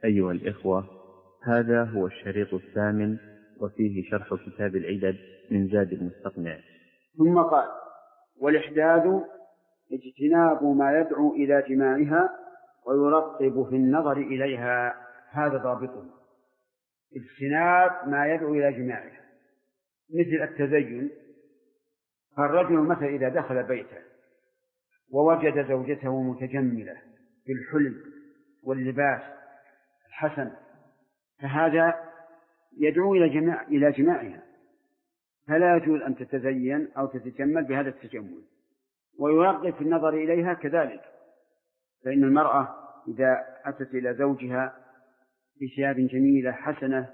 أيها الإخوة، هذا هو الشريط الثامن وفيه شرح كتاب العدد من زاد المستقنع. ثم قال: والإحداد اجتناب ما يدعو إلى جماعها ويرغب في النظر إليها. هذا ضابطه، اجتناب ما يدعو إلى جماعها، مثل التزين. فالرجل مثلا إذا دخل بيته ووجد زوجته متجملة بالحلي واللباس الحسن، فهذا يدعو إلى جماعها، فلا يجوز أن تتزين أو تتجمل بهذا التجمل. ويرغب في النظر إليها كذلك، فإن المرأة إذا أتت إلى زوجها بثياب جميلة حسنة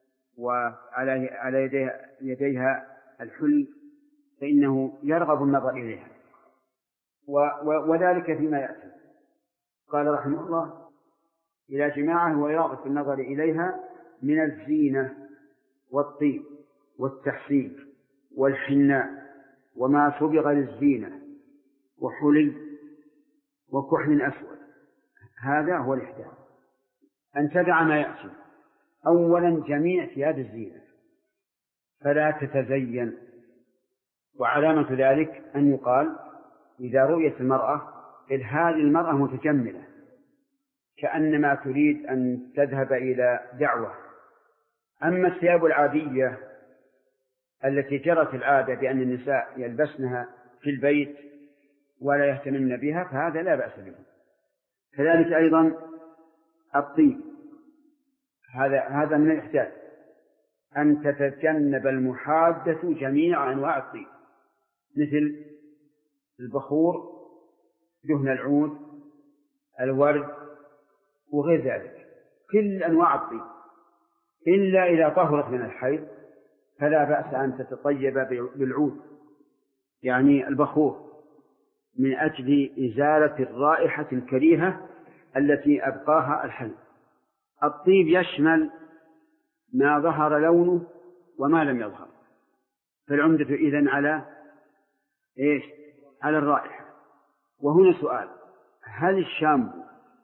وعلى يديها الحلي فإنه يرغب النظر إليها، وذلك فيما يأتي. قال رحمه الله: إلى جماعه ويرغب في النظر إليها من الزينة والطيب والتحسين والحناء وما صبغ للزينة وحلي وكحل أسود. هذا هو الإحداث، أن تدع ما يأتي. أولا جميع ثياب الزينة، فلا تتزين. وعلامة ذلك أن يقال إذا رؤيت المرأة إذ هذه المرأة متجملة، كأنما تريد أن تذهب إلى دعوة. أما الثياب العادية التي جرت العادة بأن النساء يلبسنها في البيت ولا يهتمن بها فهذا لا بأس به. كذلك أيضا الطيب، هذا من الإحداث، أن تتجنب المحادة جميع أنواع الطيب، مثل البخور، دهن العود، الورد، وغير ذلك، كل أنواع الطيب، إلا إذا طهرت من الحيض فلا بأس أن تتطيب بالعود، يعني البخور، من أجل إزالة الرائحة الكريهة التي أبقاها الحيض. الطيب يشمل ما ظهر لونه وما لم يظهر، فالعمدة إذن على إيش؟ على الرائحة. وهنا سؤال: هل الشامبو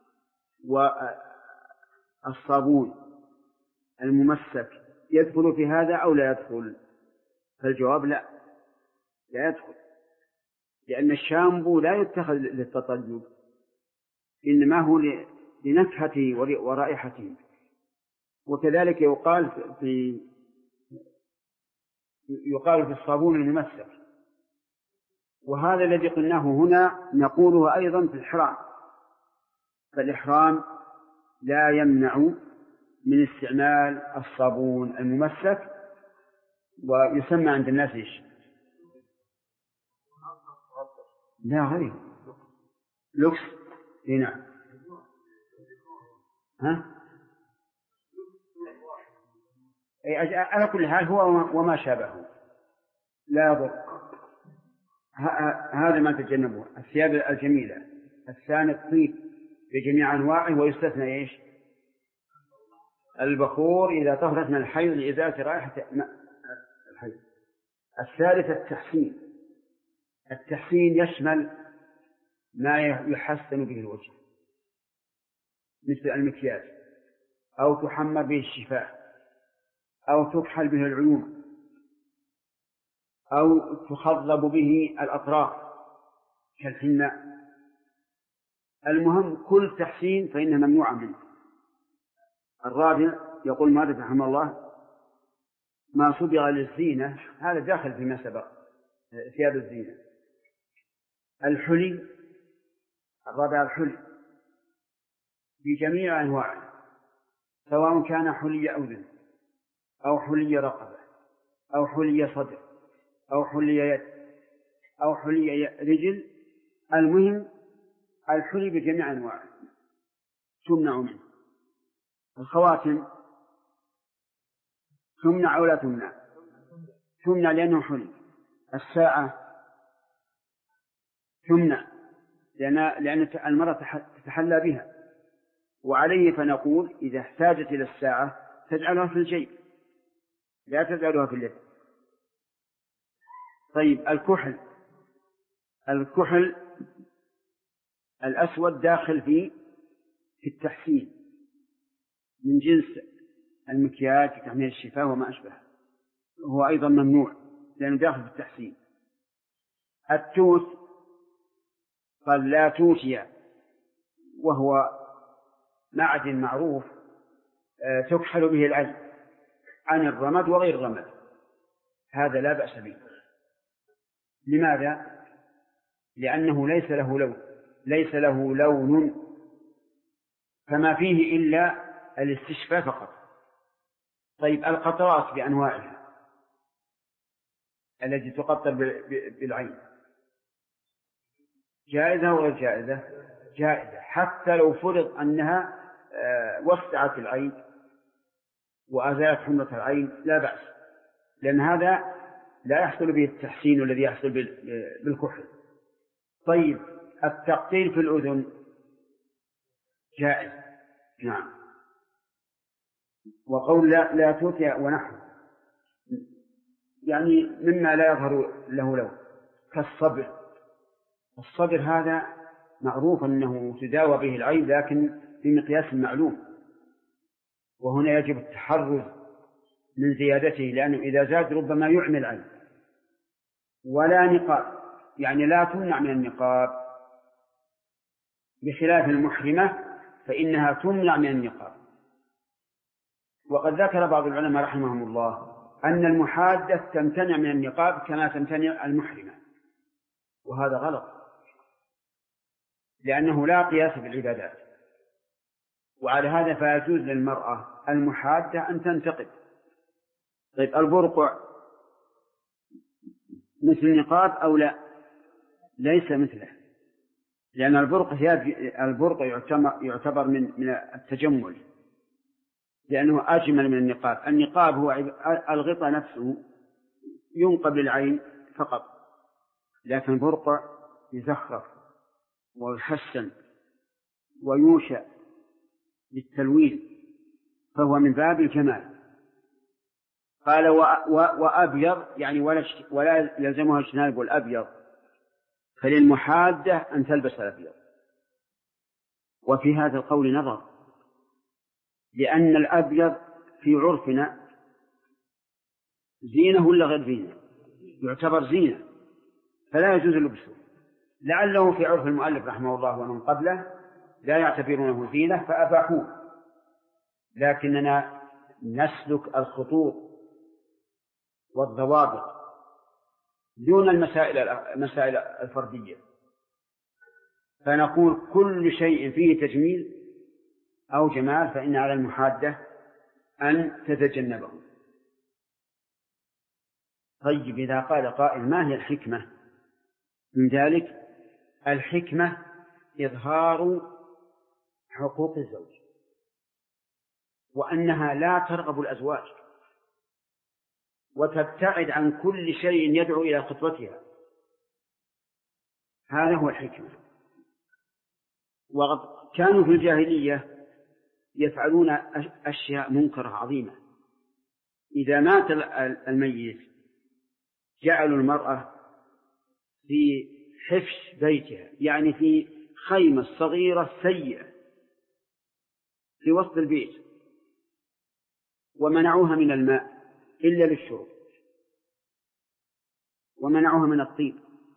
والصابون الممسك يدخل في هذا أو لا يدخل؟ فالجواب لا يدخل، لأن الشامبو لا يتخذ للتطيب، إنما هو لنكهته ورائحته. وكذلك يقال في الصابون الممسك. وهذا الذي قلناه هنا نقوله أيضا في الإحرام، فالإحرام لا يمنع من استعمال الصابون الممسك، ويسمى عند الناس إيش؟ لا غير لوكس. نعم. على كل حال هو وما شابهه لا يضر. هذا ما تجنبه، الثياب الجميلة. الثاني الطيب بجميع أنواعه، ويستثنى إيش؟ البخور إذا طهرت من الحيض لإزالة رائحة الحيض. الثالث التحسين يشمل ما يحسن به الوجه، مثل المكياج، أو تحمر به الشفاه، أو تكحل به العيون، أو تخضب به الأطراف كالحناء. المهم كل تحسين فإنه ممنوع منه. الرابع يقول مالك رحمه الله: ما صبغ للزينة، هذا داخل فيما سبق، ثياب الزينة. الحلي، الرابع الحلي بجميع أنواعه، سواء كان حلي أذن أو حلي رقبة أو حلي صدر أو حلي يد أو حلي رجل. المهم الحلي بجميع أنواعه تمنع منه. الخواتم تمنع أو لا تمنع؟ تمنع لأنه حلي. الساعة تمنع لأن المرأة تتحلى بها، وعليه فنقول إذا احتاجت إلى الساعة تجعلها في الجيب، لا تجعلها في اليد. طيب الكحل الأسود داخل في التحسين، من جنس المكياج وتحميل الشفاه وما أشبه، هو أيضا ممنوع لأنه داخل في التحسين. التوت قال لا توتي، وهو معدن معروف تكحل به العين عن الرمد وغير الرمد، هذا لا بأس به. لماذا؟ لأنه ليس له لون، فما فيه إلا الاستشفاء فقط. طيب القطرات بأنواعها التي تقطر بالعين جائزة وغير جائزة؟ جائزة، حتى لو فرض أنها وسعت العين وأزالت حمرة العين لا بأس، لأن هذا لا يحصل به التحسين الذي يحصل بالكحل. طيب التقطير في الأذن جائز، نعم. وقول لا توتي ونحو يعني مما لا يظهر له لون، كالصبر. الصبر هذا معروف أنه تداوى به العين لكن بمقياس معلوم، وهنا يجب التحرز من زيادته، لأنه إذا زاد ربما يعمي العين. ولا نقاب، يعني لا تمنع من النقاب، بخلاف المحرمة فإنها تمنع من النقاب. وقد ذكر بعض العلماء رحمهم الله أن المحادة تمتنع من النقاب كما تمتنع المحرمة، وهذا غلط، لأنه لا قياس بالعبادات. وعلى هذا فيجوز للمرأة المحادة أن تنتقب. طيب البرقع مثل النقاب أو لا؟ ليس مثله، لأن البرقع يعتبر من التجمل، لأنه أجمل من النقاب. النقاب هو الغطاء نفسه ينقب للعين فقط، لكن البرقع يزخرف ويحسن ويوشى بالتلوين، فهو من باب الجمال. قال وأبيض يعني ولا يلزمها اجتناب الأبيض، فللمحادة أن تلبس الأبيض. وفي هذا القول نظر، لأن الأبيض في عرفنا زينة ولا غير زينة؟ يعتبر زينة، فلا يجوز لبسه. لعله في عرف المؤلف رحمه الله ومن قبله لا يعتبرونه زينة فأباحوه، لكننا نسلك الخطوط والضوابط دون المسائل الفردية، فنقول كل شيء فيه تجميل أو جمال فإن على المحادة أن تتجنبه. طيب إذا قال قائل ما هي الحكمة من ذلك؟ الحكمة إظهار حقوق الزوج، وأنها لا ترغب الأزواج وتبتعد عن كل شيء يدعو إلى خطبتها، هذا هو الحكمة. وقد كانوا في الجاهلية يفعلون أشياء منكرة عظيمة. إذا مات الميت جعلوا المرأة في حفش بيتها، يعني في خيمة صغيرة سيئة في وسط البيت، ومنعوها من الماء إلا للشرب، ومنعوها من الطيب،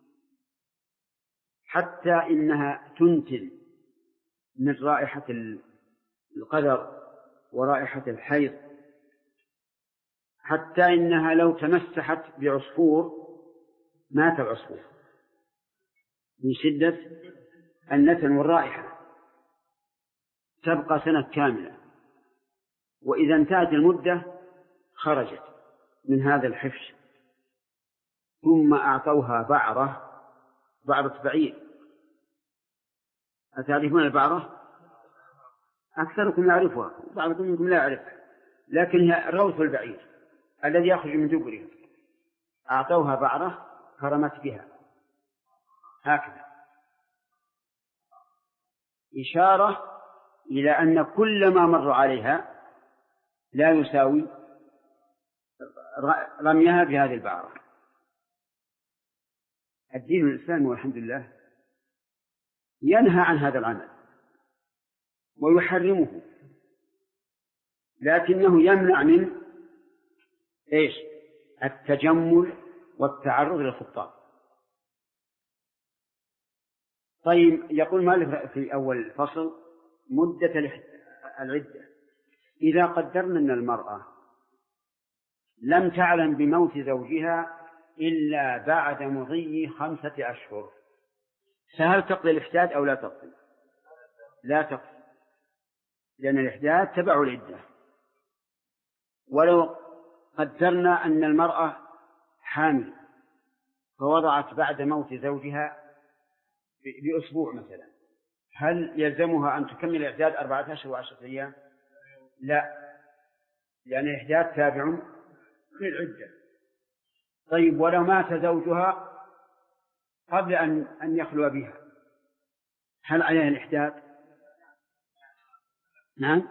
حتى إنها تنتن من رائحة القدر ورائحة الحيض، حتى إنها لو تمسحت بعصفور مات العصفور من شدة النتن والرائحة، تبقى سنة كاملة، وإذا انتهت المدة خرجت من هذا الحفش. ثم أعطوها بعرة بعير. أتعرفون البعرة؟ أكثركم يعرفها، بعضكم منكم لا يعرفها، لكن هي روث البعير الذي يخرج من دبره. أعطوها بعرة فرمت بها هكذا، إشارة إلى أن كل ما مر عليها لا يساوي رميها بهذه البعرة. الدين الإسلامي والحمد لله ينهى عن هذا العمل ويحرمه، لكنه يمنع من إيش؟ التجمل والتعرض للخطاب. طيب، يقول مالك في أول الفصل: مدة العدة. إذا قدرنا أن المرأة لم تعلم بموت زوجها إلا بعد مضي 5 أشهر، فهل تقضي الإحداد أو لا تقضي؟ لا تقضي، لأن الإحداد تبع العدة. ولو قدرنا أن المرأة حامل فوضعت بعد موت زوجها بأسبوع مثلا، هل يلزمها أن تكمل الإحداد 4 أشهر و10 أيام؟ لا، لأن الإحداد تابع للعدة. طيب، ولو مات زوجها قبل أن يخلو بها، هل عليها الإحداد؟ نعم،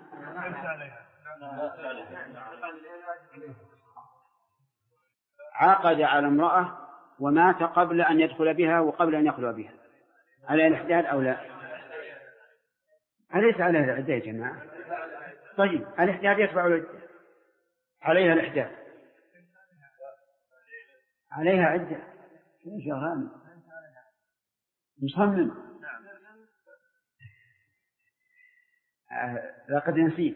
عقد على امرأة ومات قبل أن يدخل بها وقبل أن يخلو بها، عليها الإحداد أو لا؟ أليس عليها العدة يا جماعة؟ طيب، الإحداد يتبع العدة، عليها الإحداد، عليها عدة. ايش يا غانم مصمم؟ لقد نسيت.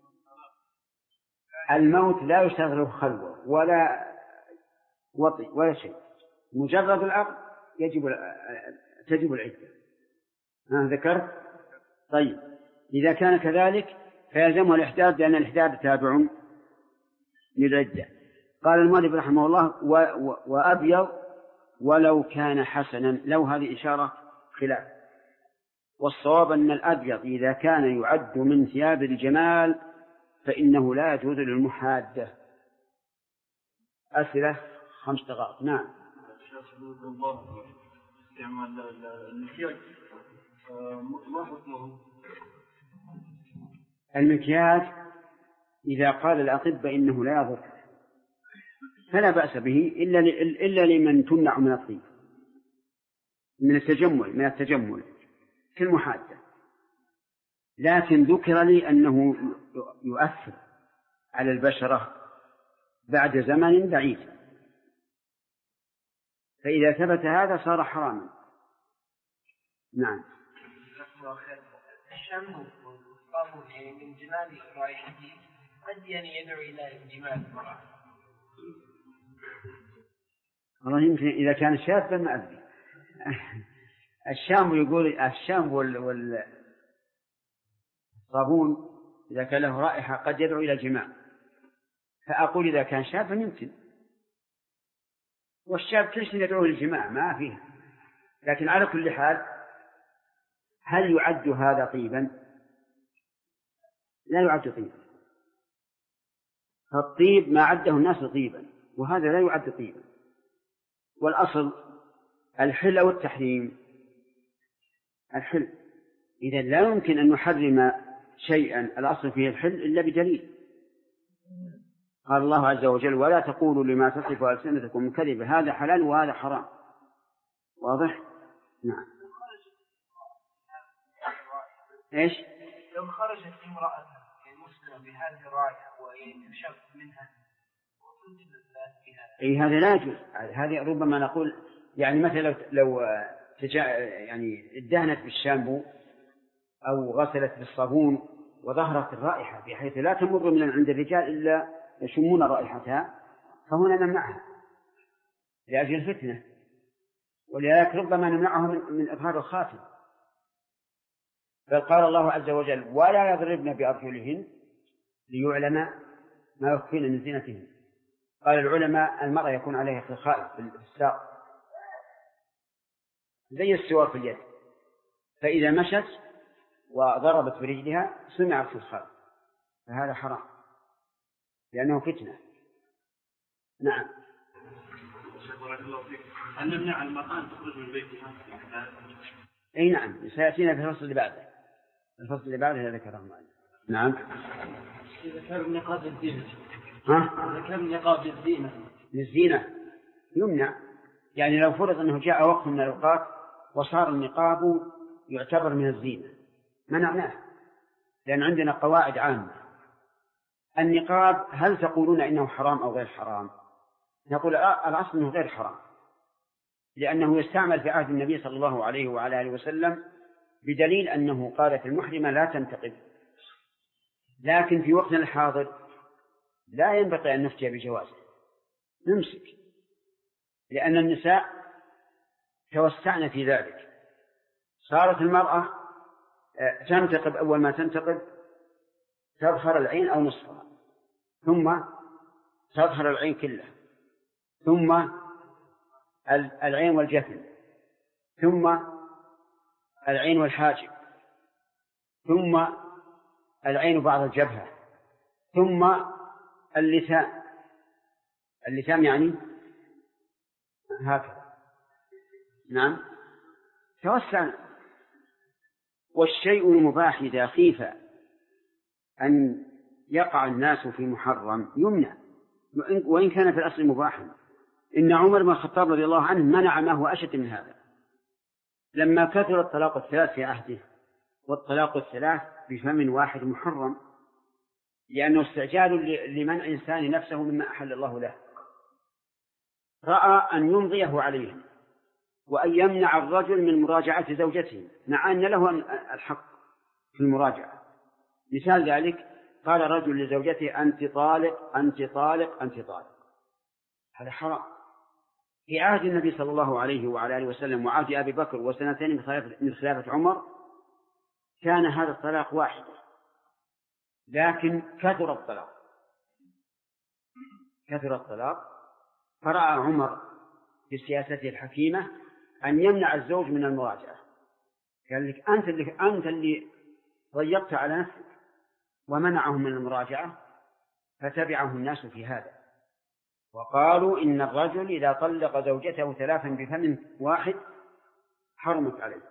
الموت لا يشتغل خلوة ولا وطي ولا شيء، مجرد العقد تجب العدة. ذكرت؟ طيب، إذا كان كذلك فيلزمه الإحداد، لأن الإحداد تابع للعدة. قال المؤلف رحمه الله: وأبيض ولو كان حسنا. لو هذه إشارة خلاف، والصواب أن الأبيض إذا كان يعد من ثياب الجمال فإنه لا يجوز للمحادة. أسئلة 5 دقائق. نعم. المكياج إذا قال الأطباء إنه لا يضر فلا بأس به، إلا لمن تمنع من الطيب، من التجمل في المحادة. لكن ذكر لي أنه يؤثر على البشرة بعد زمن بعيد، فإذا ثبت هذا صار حراما. نعم. الشم والصابون من جمال رائحته قد يدعو إلى انجمال المرأة. والله يمكن إذا كان شابا ما أدري. الشامبو يقول الشامبو والصابون إذا كان له رائحة قد يدعو إلى الجماع، فأقول إذا كان شابا يمكن، والشاب كل شيء يدعو للجماع ما فيه. لكن على كل حال، هل يعد هذا طيبا؟ لا يعد طيبا. فالطيب ما عده الناس طيبا، وهذا لا يعد طيبا. والأصل الحل أو التحريم. الحل، إذا لا يمكن أن نحرم شيئا الأصل فيه الحل إلا بدليل. قال الله عز وجل: ولا تقولوا لما تصف ألسنتكم الكذب هذا حلال وهذا حرام. واضح؟ نعم. إيش؟ لو خرجت امرأة مسلمة بهذه الرائحة ويكشف منها هذا لا يجوز. هذه ربما نقول يعني مثلا لو يعني ادهنت بالشامبو أو غسلت بالصابون وظهرت الرائحة بحيث لا تمر من عند الرجال إلا يشمون رائحتها، فهنا نمنعها لأجل الفتنة، ولذلك ربما نمنعها من إظهار الخاتم. بل قال الله عز وجل: ولا يضربن بأرجلهن ليعلم ما يخفين من زينتهن. قال العلماء: المرأة يكون عليها خلخال في الساق زي السوار في اليد، فإذا مشت وضربت برجلها سمع الخلخال، فهذا حرام لأنه فتنة. نعم. هل نمنع المرأة تخرج من بيتها؟ أي نعم، سيأتينا في الفصل اللي بعده. الفصل اللي بعده ذكره معي. نعم. إذا كان النقاب للزينة. إذا كان النقاب للزينة يمنع. يعني لو فرض أنه جاء وقت من الأوقات وصار النقاب يعتبر من الزينة منعناه، لأن عندنا قواعد عامة: النقاب هل تقولون إنه حرام أو غير حرام؟ نقول الأصل أنه غير حرام، لأنه يستعمل في عهد النبي صلى الله عليه وعلى آله وسلم، بدليل أنه قالت المحرمة لا تنتقب. لكن في وقتنا الحاضر لا ينبغي أن نفتي بجوازه، نمسك، لأن النساء توسعن في ذلك. صارت المرأة تنتقب، أول ما تنتقب تظهر العين أو نصفها، ثم تظهر العين كلها، ثم العين والجفن، ثم العين والحاجب، ثم العين بعض الجبهة، ثم اللسان يعني هكذا. نعم، توسع. والشيء المباح إذا خيف أن يقع الناس في محرم يمنع، وإن كان في الأصل مباحا. إن عمر بن الخطاب رضي الله عنه منع ما هو أشد من هذا لما كثر الطلاق الثلاث في عهده، والطلاق الثلاث بفم واحد محرم، لأنه استعجال لمنع إنسان نفسه مما أحل الله له. رأى أن يمضيه عليهم وأن يمنع الرجل من مراجعة زوجته مع أن له الحق في المراجعة. مثال ذلك قال رجل لزوجته أنت طالق أنت طالق أنت طالق، هذا حرام. في عهد النبي صلى الله عليه وعلى آله وسلم وعهد أبي بكر وسنتين من خلافة عمر كان هذا الطلاق واحد، لكن كثر الطلاق فرأى عمر في سياسته الحكيمة أن يمنع الزوج من المراجعة. قال لك أنت اللي ضيقت على نفسك، ومنعهم من المراجعة، فتبعه الناس في هذا، وقالوا إن الرجل إذا طلق زوجته ثلاثا بفم واحد حرمت عليه.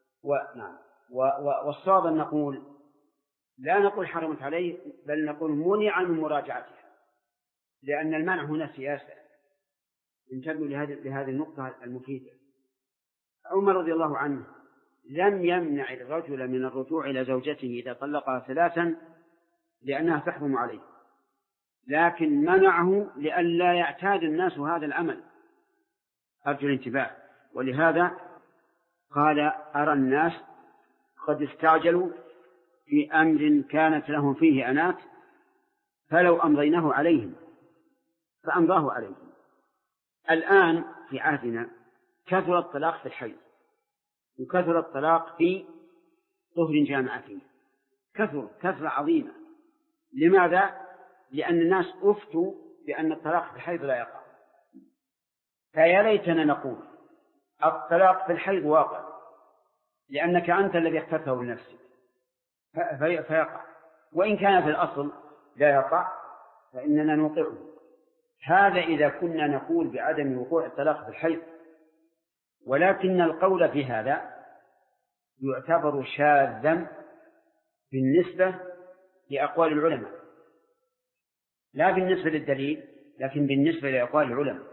والصواب أن نقول لا نقول حرمت عليه، بل نقول منع من مراجعتها، لأن المنع هنا سياسة. انتبهوا لهذه النقطة المفيدة. عمر رضي الله عنه لم يمنع الرجل من الرجوع إلى زوجته إذا طلقها ثلاثا لأنها تحرم عليه، لكن منعه لئلا يعتاد الناس هذا العمل. أرجو الانتباه. ولهذا قال أرى الناس قد استعجلوا في أمر كانت لهم فيه أنات فلو أمضيناه عليهم فأمضاه عليهم. الآن في عهدنا كثر الطلاق في الحيض، وكثر الطلاق في طهر جامع فيه، كثرة عظيمة. لماذا؟ لأن الناس أفتوا بأن الطلاق في الحيض لا يقع. فيا ليتنا نقول الطلاق في الحيض واقع، لأنك أنت الذي اخترته لنفسك فيقع، وإن كان في الأصل لا يقع فإننا نوقعه. هذا إذا كنا نقول بعدم وقوع الطلاق في الحيض، ولكن القول في هذا يعتبر شاذا بالنسبة لأقوال العلماء، لا بالنسبة للدليل لكن بالنسبة لأقوال العلماء.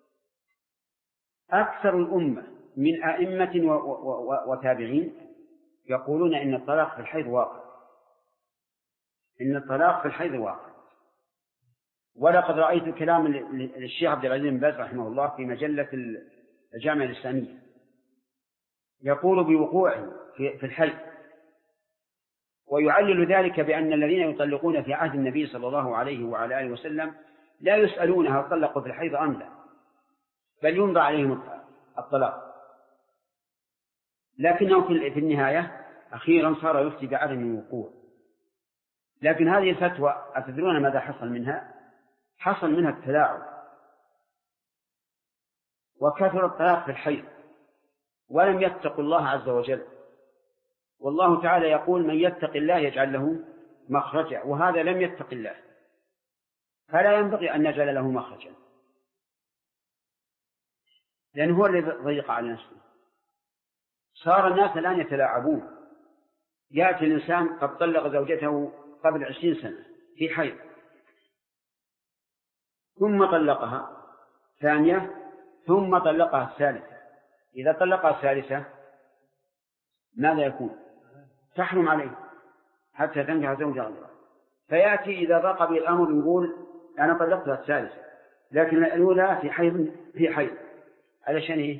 أكثر الأمة من أئمة وتابعين يقولون إن الطلاق في الحيض واقع، ولقد رأيت كلام للشيخ عبد العزيز بن باز رحمه الله في مجلة الجامعة الإسلامية يقول بوقوعه في الحيض، ويعلل ذلك بأن الذين يطلقون في عهد النبي صلى الله عليه وعلى آله وسلم لا يسألون هل طلقوا في الحيض أم لا، بل يمضى عليهم الطلاق. لكنه في النهاية أخيرا صار يفتي بعدم الوقوع. لكن هذه الفتوى أتدرون ماذا حصل منها؟ حصل منها التلاعب وكثر الطلاق في الحيض، ولم يتقوا الله عز وجل. والله تعالى يقول من يتق الله يجعل له مخرجا، وهذا لم يتق الله، فلا ينبغي أن نجعل له مخرجا، لأنه هو الذي ضيق على نفسه. صار الناس الآن يتلاعبون. يأتي الإنسان قد طلق زوجته قبل 20 سنة في حيض، ثم طلقها ثانية، ثم طلقها الثالثة. إذا طلقها الثالثة ماذا يكون؟ تحرم عليه حتى تنكح زوجها غيره. فيأتي إذا ضاق به الأمر يقول أنا طلقتها الثالثة، لكن الأولى في حيض علشان إيه؟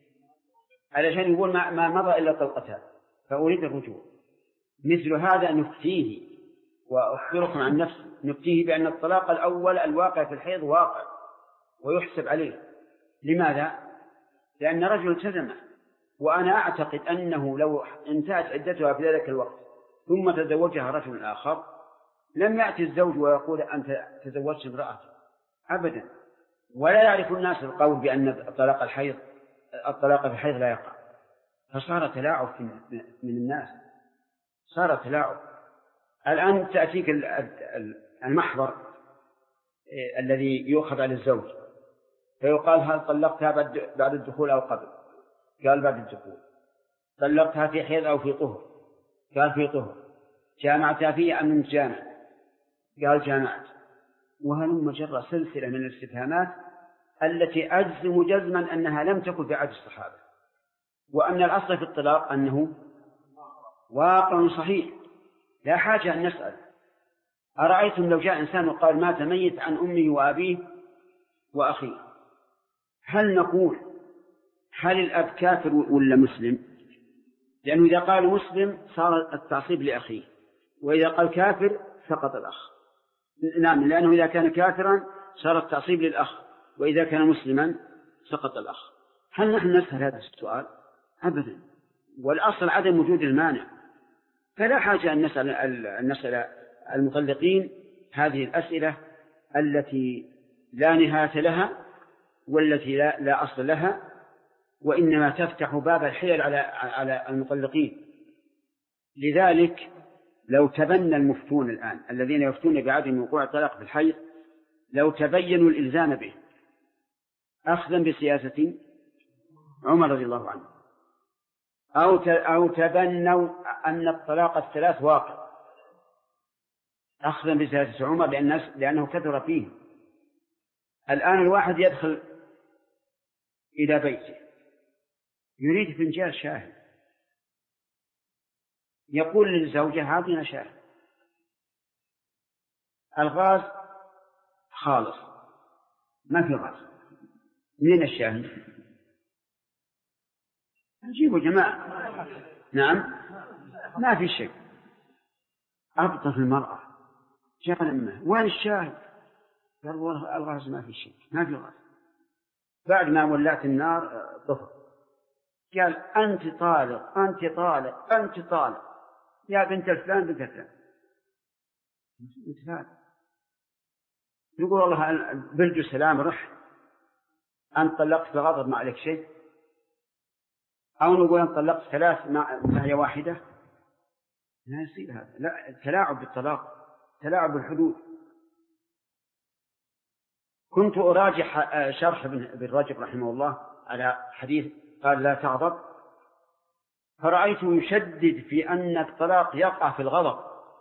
علشان يقول ما مضى إلا طلقتها فأريد الرجوع. مثل هذا نفتيه، وأخبركم عن نفسي، نفتيه بأن الطلاق الأول الواقع في الحيض واقع ويحسب عليه. لماذا؟ لأن رجل التزمه، وأنا أعتقد أنه لو انتهت عدتها في ذلك الوقت ثم تزوجها رجل آخر لم يأتي الزوج ويقول أنت تزوجت امرأتي أبدا، ولا يعرف الناس القول بأن الطلاق في الحيض لا يقع، فصار تلاعب من الناس، صار تلاعب. الآن تأتيك المحضر الذي يؤخذ على الزوج فيقال هل طلقتها بعد الدخول أو قبل؟ قال بعد الدخول. طلقتها في حيض أو في طهر؟ قال في طهر. جامعتها فيه أم جامع؟ قال جامعت. وهلم جرى سلسلة من الاستفهامات التي أجزم جزما أنها لم تكن في عهد الصحابة، وأن الأصل في الطلاق أنه واقع صحيح لا حاجة أن نسأل. أرأيتم لو جاء إنسان وقال مات ميت عن أمه وأبيه وأخيه، هل نقول هل الأب كافر ولا مسلم؟ لأنه إذا قال مسلم صار التعصيب لأخيه، وإذا قال كافر سقط الأخ. نعم، لأنه إذا كان كافرا صار التعصيب للأخ، وإذا كان مسلما سقط الأخ. هل نحن نسأل هذا السؤال؟ أبدا، والأصل عدم وجود المانع، فلا حاجة أن نسأل المطلقين هذه الأسئلة التي لا نهاية لها والتي لا أصل لها، وإنما تفتح باب الحيل على المطلقين. لذلك لو تبنى المفتون الآن الذين يفتون بعدم وقوع الطلاق في الحيض لو تبينوا الإلزام به أخذا بسياسة عمر رضي الله عنه، أو تبنوا أن الطلاق الثلاث واقع أخذا بسياسة عمر لأنه كثر فيه. الآن الواحد يدخل إلى بيته يريد فنجان شاهي، يقول للزوجة هاتنا شاهي، الغاز خالص ما في غاز، من الشاهي نجيبوا جماعة. نعم ما في شيء. أبطف المرأة شغل أمه وين الشاهي؟ قال والله الغاز ما في شيء، ما في غاز. بعد ما ولعت النار طفى، قال أنت طالق أنت طالق أنت طالق يا بنت الفلان بنت الفلان. يقول والله بلج السلام رح أنت طلقت بغضب ما عليك شيء، أو نقول أنت طلقت ثلاث ما هي واحدة. لا يصير هذا، لا، تلاعب بالطلاق، تلاعب بالحدود. كنت أراجع شرح ابن رجب رحمه الله على حديث قال لا تغضب، فرأيته يشدد في أن الطلاق يقع في الغضب،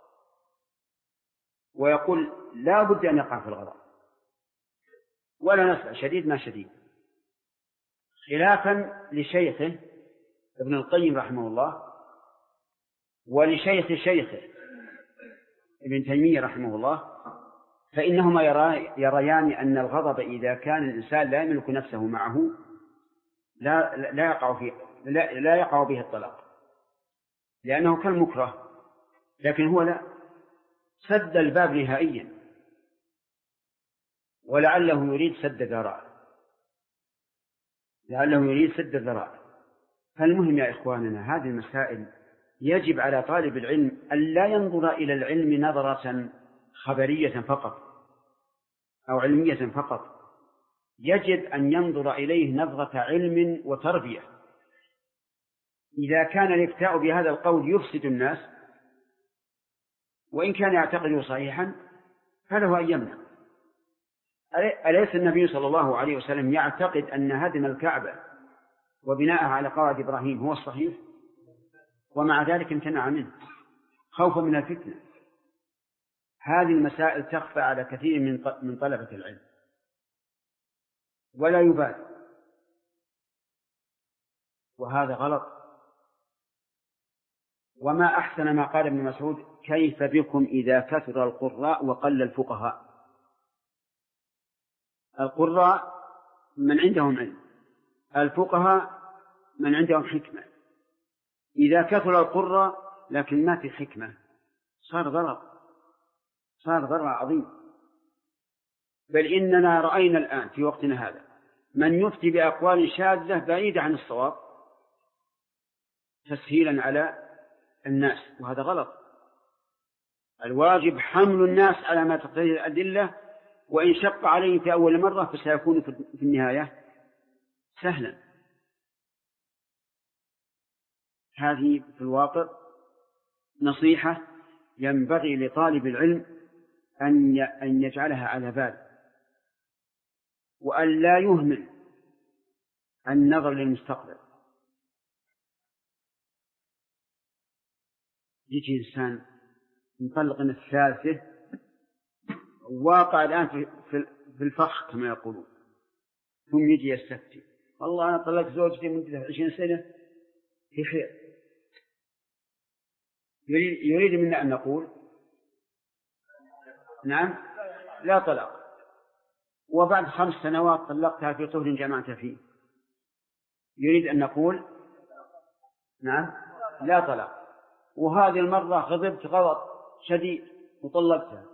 ويقول لا بد أن يقع في الغضب ولا نسأل شديد ما شديد، خلافا لشيخه ابن القيم رحمه الله ولشيخ شيخه ابن تيمية رحمه الله، فإنهما يريان أن الغضب إذا كان الإنسان لا يملك نفسه معه لا يقع به الطلاق، لأنه كالمكره، لكن هو لا، سد الباب نهائيا، ولعله يريد سد ذرائع. فالمهم يا إخواننا هذه المسائل يجب على طالب العلم أن لا ينظر إلى العلم نظرة خبرية فقط أو علمية فقط، يجب أن ينظر إليه نظرة علم وتربية. إذا كان الإفتاء بهذا القول يفسد الناس وإن كان يعتقد صحيحا فله أن يمنع. أليس النبي صلى الله عليه وسلم يعتقد أن هدم الكعبة وبناءها على قواعد إبراهيم هو الصحيح، ومع ذلك امتنع منه خوفا من الفتنة؟ هذه المسائل تخفى على كثير من طلبة العلم ولا يبالي، وهذا غلط. وما أحسن ما قال ابن مسعود: كيف بكم إذا كثر القراء وقل الفقهاء. القراء من عندهم علم، الفقهاء من عندهم حكمة. إذا كثر القراء لكن ما في حكمة صار ضرر عظيم. بل إننا رأينا الآن في وقتنا هذا من يفتي بأقوال شاذة بعيدة عن الصواب تسهيلا على الناس، وهذا غلط. الواجب حمل الناس على ما تقتضي الأدلة، وإن شق عليهم في أول مرة فسيكون في النهاية سهلا. هذه في الواقع نصيحة ينبغي لطالب العلم أن يجعلها على بال، وأن لا يهمل النظر للمستقبل. يجي إنسان مطلق الثالثة واقع الآن في الفخ كما يقولون، ثم يجي يستفتي: والله أنا طلقت زوجتي مدة 20 سنة في خير. يريد منا أن نقول: نعم لا طلاق، وبعد 5 سنوات طلقتها في طهر جمعت فيه. يريد أن نقول: نعم لا طلاق، وهذه المرة غضبت غضب شديد وطلقتها.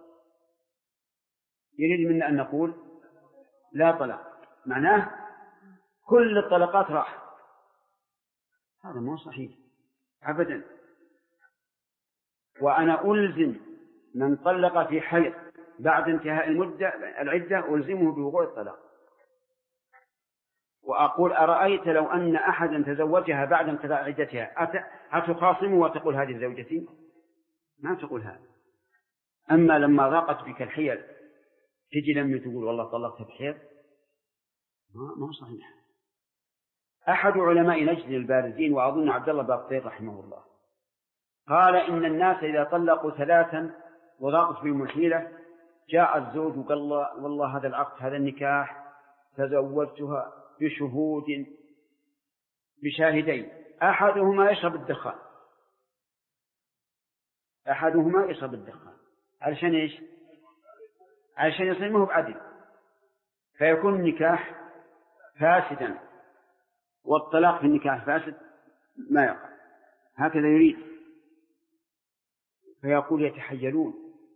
يريد منا أن نقول: لا طلاق، معناه كل الطلقات راح. هذا مو صحيح أبدا. وأنا ألزم من طلق في حيض بعد انتهاء العدة ألزمه بوقوع الطلاق. وأقول: أرأيت لو أن أحدا تزوجها بعد انقضاء عدتها أتخاصمه وتقول هذه زوجتي؟ ما تقول هذا. أما لما ضاقت بك الحيل تجي لما تقول والله طلقت بحيض، ما هو صحيح. أحد علماء نجد البارزين، وأظن عبد الله باقطير رحمه الله، قال: إن الناس إذا طلقوا 3 وضاقت بهم الحيلة جاء الزوج وقال: والله هذا العقد هذا النكاح تزوجتها بشهود بشاهدين، أحدهما يشرب الدخان. علشان إيش؟ علشان يصيمه بعدل، فيكون النكاح فاسدا، والطلاق في النكاح فاسد ما يقع. هكذا يريد. فيقول: يتحيلون.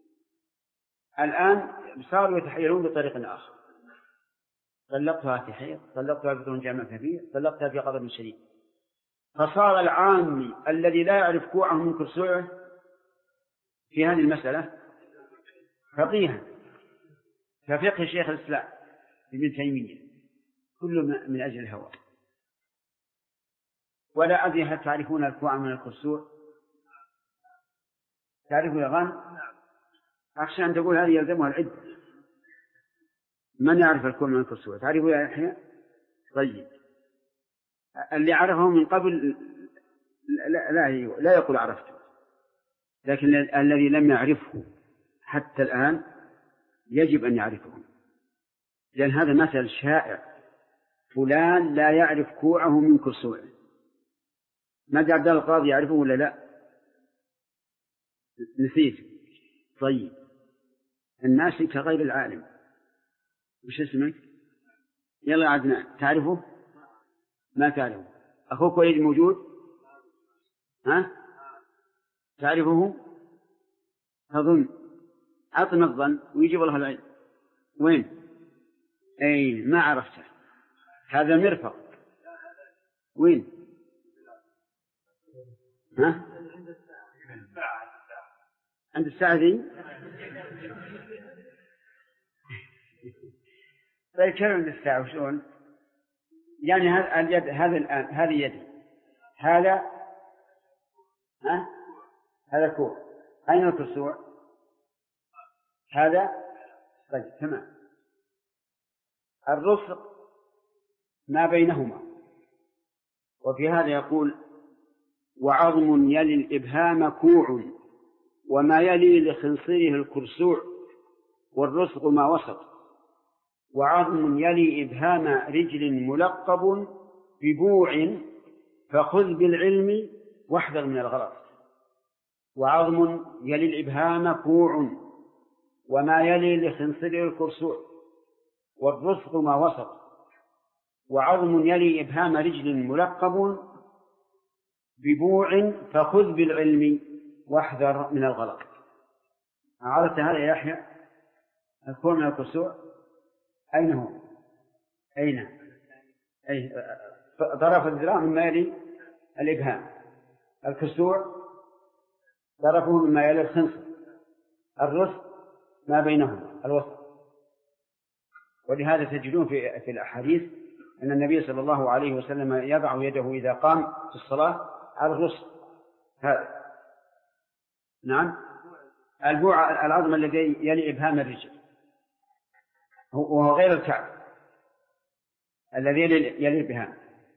الآن صاروا يتحيلون بطريق آخر: طلقتها في حيض، طلقتها في طهر جمعت فيه، طلقتها في غضب شديد. فصار العامي الذي لا يعرف كوعه من كرسوعه في هذه المسألة فقيها كفقه شيخ الإسلام ابن تيمية، كله من أجل الهوى. ولا أدري هل تعرفون الكوع من الكرسوع؟ تعرفوا يا غان؟ أخشى أن تقول هذه يلزمها العدة. من يعرف الكوع من الكرسوع؟ تعرفوا يا يحيى؟ طيب، اللي عرفه من قبل لا يقول عرفته، لكن الذي لم يعرفه حتى الآن يجب أن يعرفه، لأن هذا مثل شائع: فلان لا يعرف كوعه من كرسوعه. ما عبد القاضي يعرفه ولا لا؟ نسيت. طيب، الناس كغير العالم. وش اسمك؟ يلا عدنان، تعرفه؟ ما تعرفه. أخوك وليد موجود؟ ها؟ تعرفه؟ تظن؟ أعطنا الظن ويجيب الله العلم. وين؟ أي ما عرفته. هذا مرفق. وين؟ ها؟ عند الساعة ذي؟ طيب كيف عند الساعة وشون؟ يعني اليد هذا الآن، هذه يدي، هذا ها؟ هذا كوع. أين الكرسوع؟ هذا. طيب تمام. الرفق ما بينهما. وفي هذا يقول: وعظم يلي الإبهام كوع، وما يلي لخنصره الكرسوع، والرفق ما وسط. وعظم يلي إبهام رجل ملقب ببوع، فخذ بالعلم واحذر من الغلط. وعظم يلي الإبهام كوع، وما يلي لخنصره الكرسوع، والرفق ما وسط، وعظم يلي إبهام رجل ملقب ببوع، فخذ بالعلم واحذر من الغلط. عرفت هذا يا يحيى؟ الكوع من الكرسوع أين هو؟ أين؟ أي طرف الذراع مما يلي الإبهام، الكسوع طرفه مما يلي الخنصر، الرسل ما بينهما الوسط. ولهذا تجدون في الأحاديث أن النبي صلى الله عليه وسلم يضع يده إذا قام في الصلاة على الرسل هذا. نعم، البوع العظم الذي يلي إبهام الرجل، وهو غير الكعب الذي يلي الإبهام.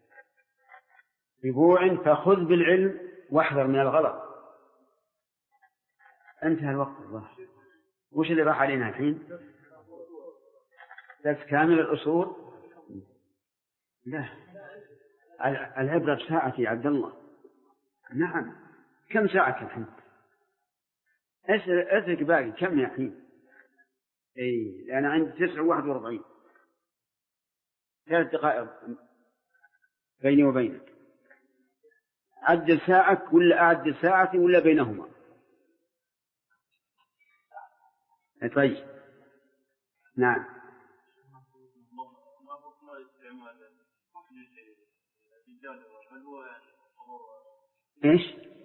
ببوع فخذ بالعلم واحذر من الغلط. انتهى الوقت. الله، وش اللي راح علينا الحين؟ درس كامل الأصول؟ لا، العبرة بساعة يا عبد الله. نعم، كم ساعة الحين؟ أسرق باقي كم يا حين؟ أنا عندي 9:41، 3 دقائق بيني وبينك. عدل ساعك ولا أعدل ساعتي ولا بينهما؟ طيب، نعم. إيش؟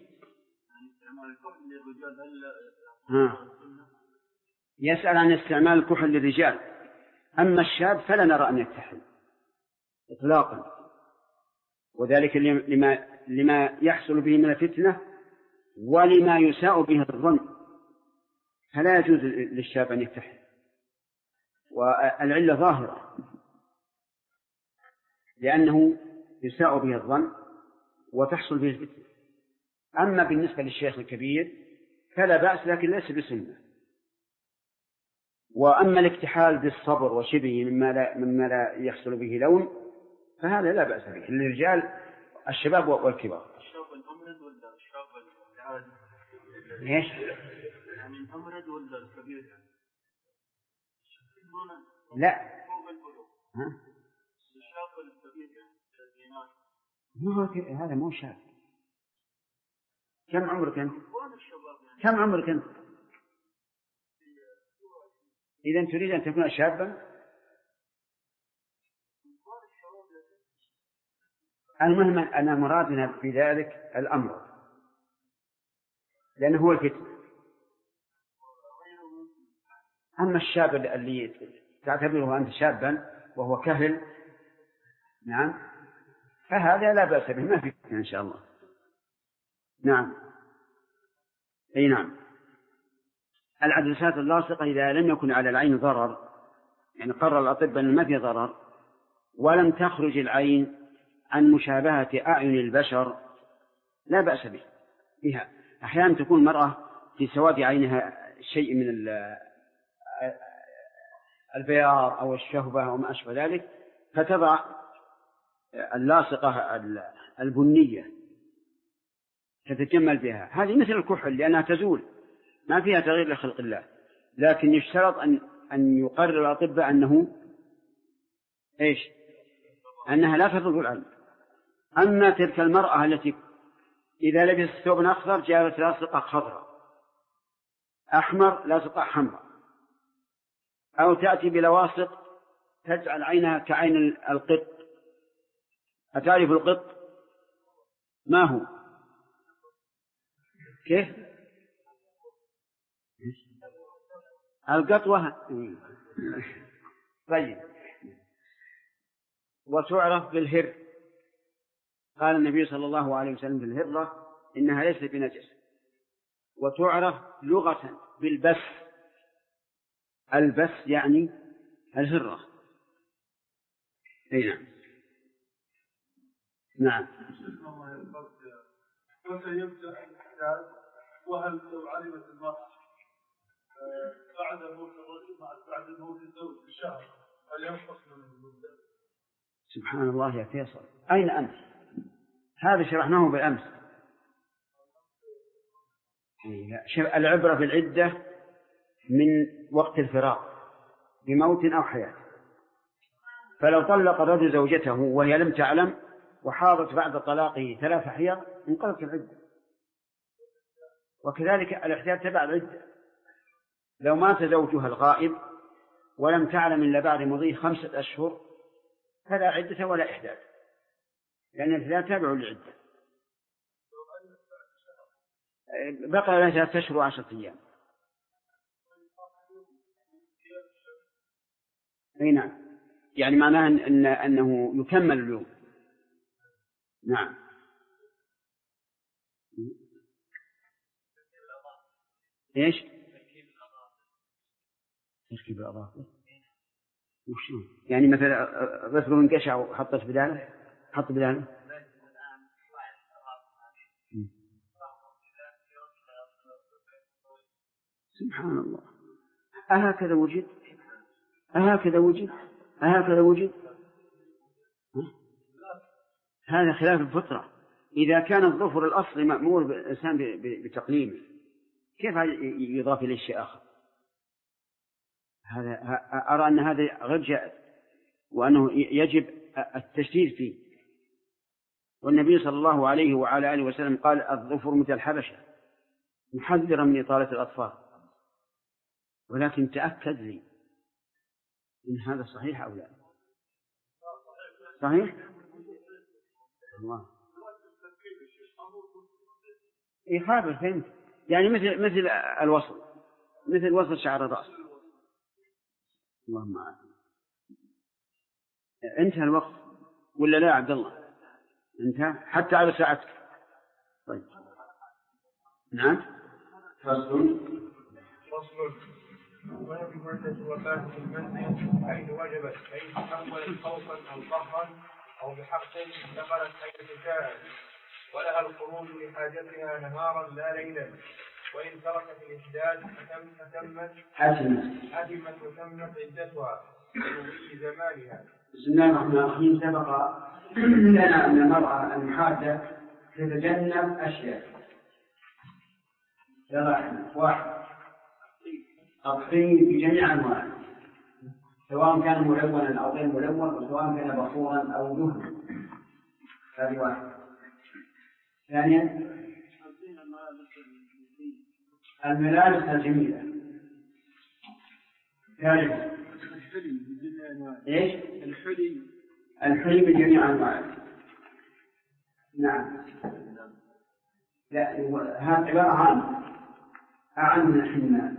يسأل عن استعمال الكحل للرجال، أما الشاب فلا نرى أن يكتحل إطلاقا، وذلك لما يحصل به من الفتنة ولما يساء به الظن، فلا يجوز للشاب أن يكتحل، والعلة ظاهرة لأنه يساء به الظن وتحصل به الفتنة. أما بالنسبة للشيخ الكبير فلا بأس، لكن ليس بسنة. وأما الاكتحال بالصبر وشبه مما لا يحصل به لون فهذا لا بأس به للرجال الشباب والكبار. الشاب الأمرد ولا الشاب العادي؟ إيش؟ يعني الأمرد ولا الكبير؟ لا، الشاب الكبير هذا مو شاب. كم عمرك أنت؟ كم عمرك أنت؟ إذا تريد أن تكون شابا المهم أن مرادنا في ذلك الأمر، لأنه هو الفتنة. أما الشاب اللي تعتبره أنت شابا وهو كهل، نعم، فهذا لا بأس به، ما في فتنة إن شاء الله. نعم، أي نعم. العدسات اللاصقة إذا لم يكن على العين ضرر، يعني قرر الأطباء أن ما في ضرر، ولم تخرج العين عن مشابهة أعين البشر لا بأس بها. أحيانا تكون المرأة في سواد عينها شيء من البياض أو الشهبة أو ما أشبه ذلك، فتضع اللاصقة البنية تتجمل بها. هذه مثل الكحل لأنها تزول، ما فيها تغيير لخلق الله، لكن يشترط أن يقرر الأطباء أنه إيش؟ أنها لا تضر العين. أما تلك المرأة التي إذا لبست ثوب أخضر جاءت لاصقة خضراء، أحمر لاصقة حمراء، أو تأتي بلواصق تجعل عينها كعين القط. أتعرف القط ما هو؟ كيف؟ القطوة. طيب. وتعرف بالهر، قال النبي صلى الله عليه وسلم في الهرة إنها ليست بنجس. وتعرف لغة بالبس، البس يعني الهرة. أي نعم. نعم. متى يبدأ الاحتجاج؟ وهل لو علمت المرأة بعد موت الرجل بعد موت الزوج بشهر هل ينقص من المدة؟ سبحان الله يا فيصل، أين أنت؟ هذا شرحناه بالأمس. العبرة بالعدة من وقت الفراق بموت أو حياة. فلو طلق الرجل زوجته وهي لم تعلم وحاضت بعد طلاقه 3 حيض انقضت العدة. وكذلك الإحداث تبع العدة. لو مات زوجها الغائب ولم تعلم إلا بعد مضي 5 أشهر فلا عدة ولا إحداث، لأن الإحداث تابع للعدة. بقى لها 3 أشهر و10 أيام. أي نعم، يعني معناه أنه يكمل اليوم. نعم. إيش؟ تركيب الأظافر وشو؟ يعني مثلا غسله انقشع وحطت بداله، حط بداله. سبحان الله، أهكذا وجد؟ أهكذا وجد؟ أهكذا وجد؟ هذا خلاف الفطرة. إذا كان الظفر الأصلي مأمور بالإنسان بتقليمه، كيف يضاف إليه شيء آخر؟ هذا أرى أن هذا غير جائز، وأنه يجب التشديد فيه. والنبي صلى الله عليه وعلى آله وسلم قال الظفر مثل الحبشة محذرا من إطالة الأطفال. ولكن تأكد لي إن هذا صحيح أو لا. صحيح؟ الله إخابر، فهمت؟ يعني مثل الوصل، مثل وصل شعر الرأس. اللهم عافية. انتهى الوقت ولا لا عبد الله؟ انتهى حتى على ساعتك. طيب نعم. فصل. ويجب مدة وفاة في المنزل حيث وجبت، حيث تحولت خوفا أو قهرا أو بحق انتقلت حيث شاءت، ولها الخروج لحاجتها نهارا لا ليلا. وإن تركت الإحداث حتمت وتمت عدتها في زمانها. بسم الله الرحمن الرحيم. سبق لنا أن المرأة المحادة تتجنب أشياء. واحد، الطين بجميع أنواعه، سواء كان ملونا أو غير ملون، وسواء كان بخورا أو دهنا. هذه واحد. ثانيا، الملابس الجميلة. ثالثا، ايش؟ الحلي بجميع أنواعه. نعم. لا، هذا عبارة عن من الحنة.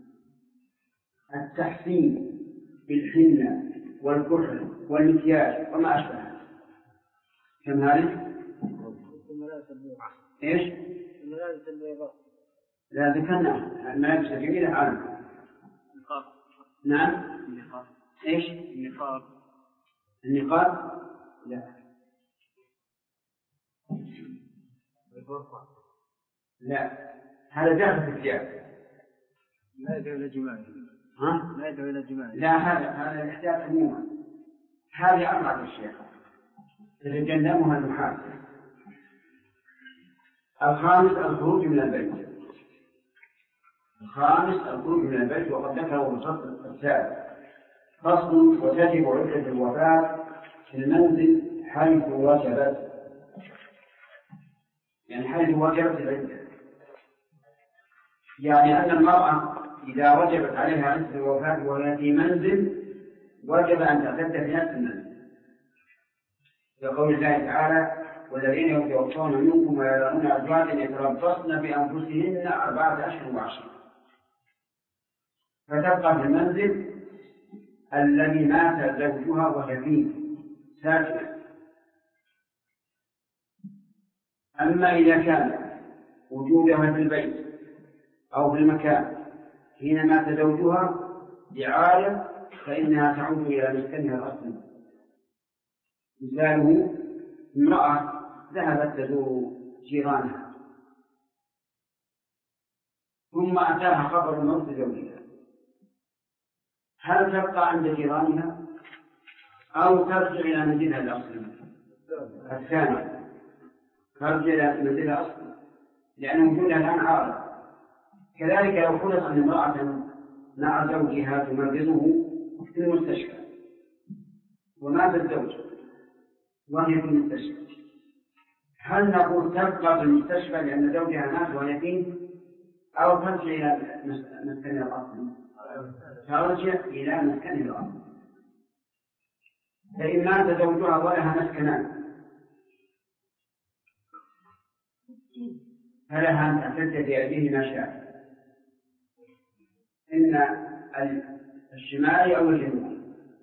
التحسين بالحنة والكحل والمكياج وما أشبه. كم هذه؟ ايش؟ الملابس البيضاء. لا، ذكرنا الملابس الجميلة عامة. نعم. ايش؟ النقاب. لا، هذا داخل في الثياب. لا يدعو إلى جماع. لا يدعو إلى جماع. لا، هذا الاحتياط عموما. هذه 4 أشياء تتجنبها المحاسن. الخامس، الخروج من البيت. وقد ذكره الفصل السابق. فصل. وتجب عدة الوفاة في المنزل حيث وجبت، يعني حيث وجبت العدة. يعني أن المرأة إذا وجبت عليها عدة الوفاة وهي في منزل وجب أن تعتد في نفس المنزل، لقول الله تعالى والذين يتوفون منكم ويذرون أزواجا يتربصن بأنفسهن 4 أشهر و10، فتبقى في المنزل الذي مات زوجها وهي فيه ساكنة. أما إذا كان وجودها في البيت أو في المكان حين مات زوجها إعادة فإنها تعود إلى مسكنها الأصلي. مثاله امرأة ذهبت تزور جيرانها ثم أتاها خبر موت زوجها، هل تبقى عند جيرانها أو ترجع إلى منزلها الأصلي؟ الثاني، ترجع إلى منزلها الأصلي، لأن وجودها الآن عارض كذلك لو فرض أن امرأة مع زوجها تمرضه في المستشفى ومات الزوج وهي في المستشفى، هل نقول تبقى في المستشفى لأن زوجها مات وهي فيه، أو ترجع إلى مسكنها الأصلي؟ ترجع إلى مسكنها الأصلي. فإن مات زوجها ولها مسكنان فلها أن تعتد بأبيه ما شاء، إن الشمال أو الجنوب.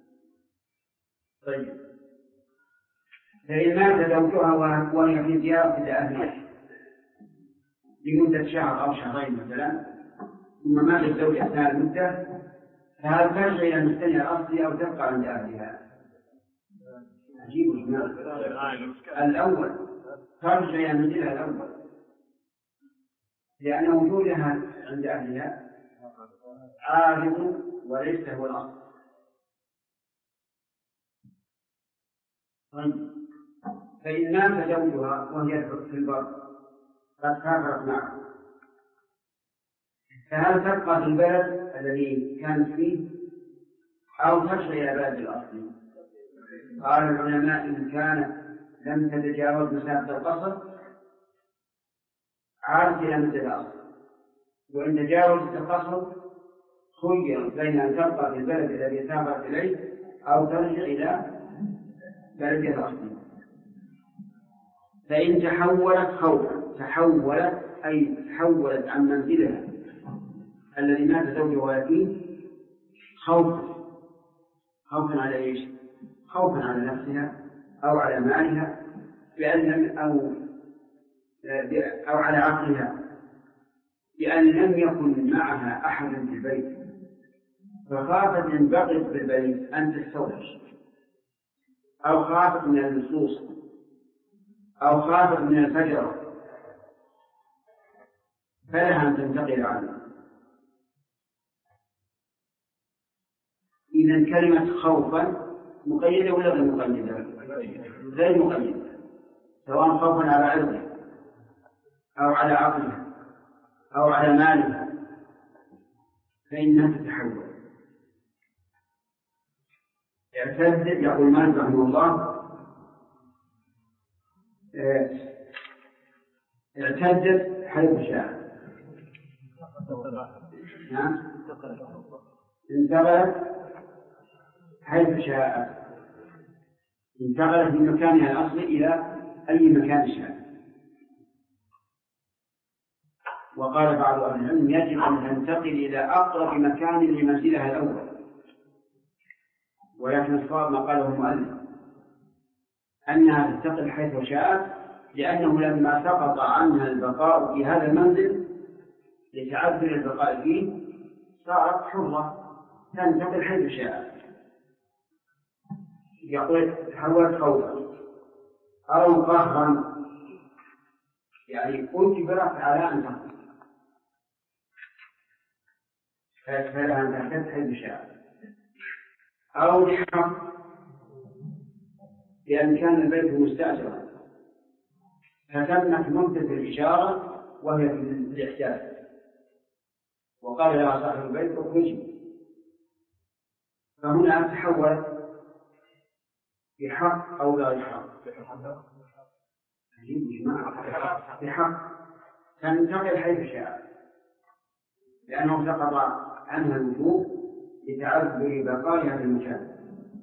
طيب، فإن مات زوجها وهي في زيارة لأهلها لمدة شهر أو شهرين مثلا، ثم مات الزوج أثناء المدة، فهل ترجع إلى مسكنها الأصلي أو تبقى عند أهلها؟ عجيب الأول، ترجع إلى منزلها الأول لأن وجودها عند أهلها عارض وليس هو الأصل. فإن مات زوجها وهي في البر قد سافرت معه، فهل تبقى في البلد الذي كانت فيه أو ترجع إلى بلد الأصل؟ قال العلماء إن كانت لم تتجاوز مسافة القصر عادت إلى مثل الأصل، وإن تجاوزت القصر خير بين أن تبقى في البلد الذي سافرت إليه أو ترجع إلى بلد الأصل. فإن تحولت خوفا، تحولت عن منزلها الذي مات زوجها فيه خوفا على إيش؟ خوفا على نفسها أو على مالها أو على عقلها، بأن لم يكن معها أحد في البيت، فخافت إن بقيت في البيت أن تستوحش، أو خافت من اللصوص، أو خافت من الفجر، فلها أن تنتقل عنه. إذا كلمة خوفا مقيدة ولا غير مقيدة؟ غير مقيدة، سواء خوفا على عرضه أو على عقله أو على ماله فإنها تتحول. يقول مالك رحمه الله اعتدت حيث شاء، انتقلت حيث شاء، انتقلت من مكانها الأصلي إلى أي مكان شاء. وقال بعض أهل العلم يجب أن تنتقل إلى أقرب مكان لمنزلها الأول، ولكن الصواب ما قاله المؤلف أنها تنتقل حيث شاءت، لأنه لما سقط عنها البقاء في هذا المنزل لتعذر البقاء فيه صارت حرة تنتقل حيث شاءت. يقول تحولت خوفا أو قهرا، يعني أجبرت على أن تنتقل، فلها أن تنتقل حيث شاءت، أو لحق لأن كان البيت مستأجرا فتمت مدة الإشارة وهي في الإحساس، وقال يا صاحب البيت اخرجي، فهنا تحول بحق أو لا بحق؟ بحق تنتقل حيث شاء، لأنه سقط عنها الوجوب لتعذر بقائها في المكان.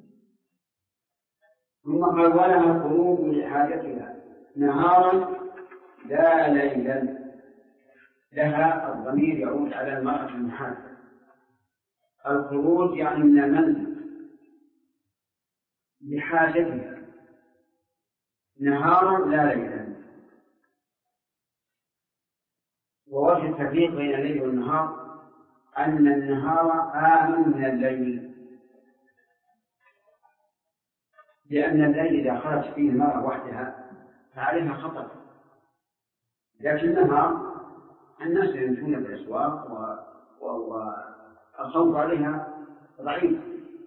ثم قال ولها الخروج لحاجتها نهارا لا ليلا، لها الضمير يعود على المرأة المحاسبة. الخروج يعني من المنزل لحاجتها نهارا لا ليلا. ووجه التفريق بين الليل والنهار أن النهار آمن من الليل، لأن الليل إذا خرج فيه المرأة وحدها فعليها خطر، لكن النهار الناس يمشون في الأسواق والصوت عليها ضعيف،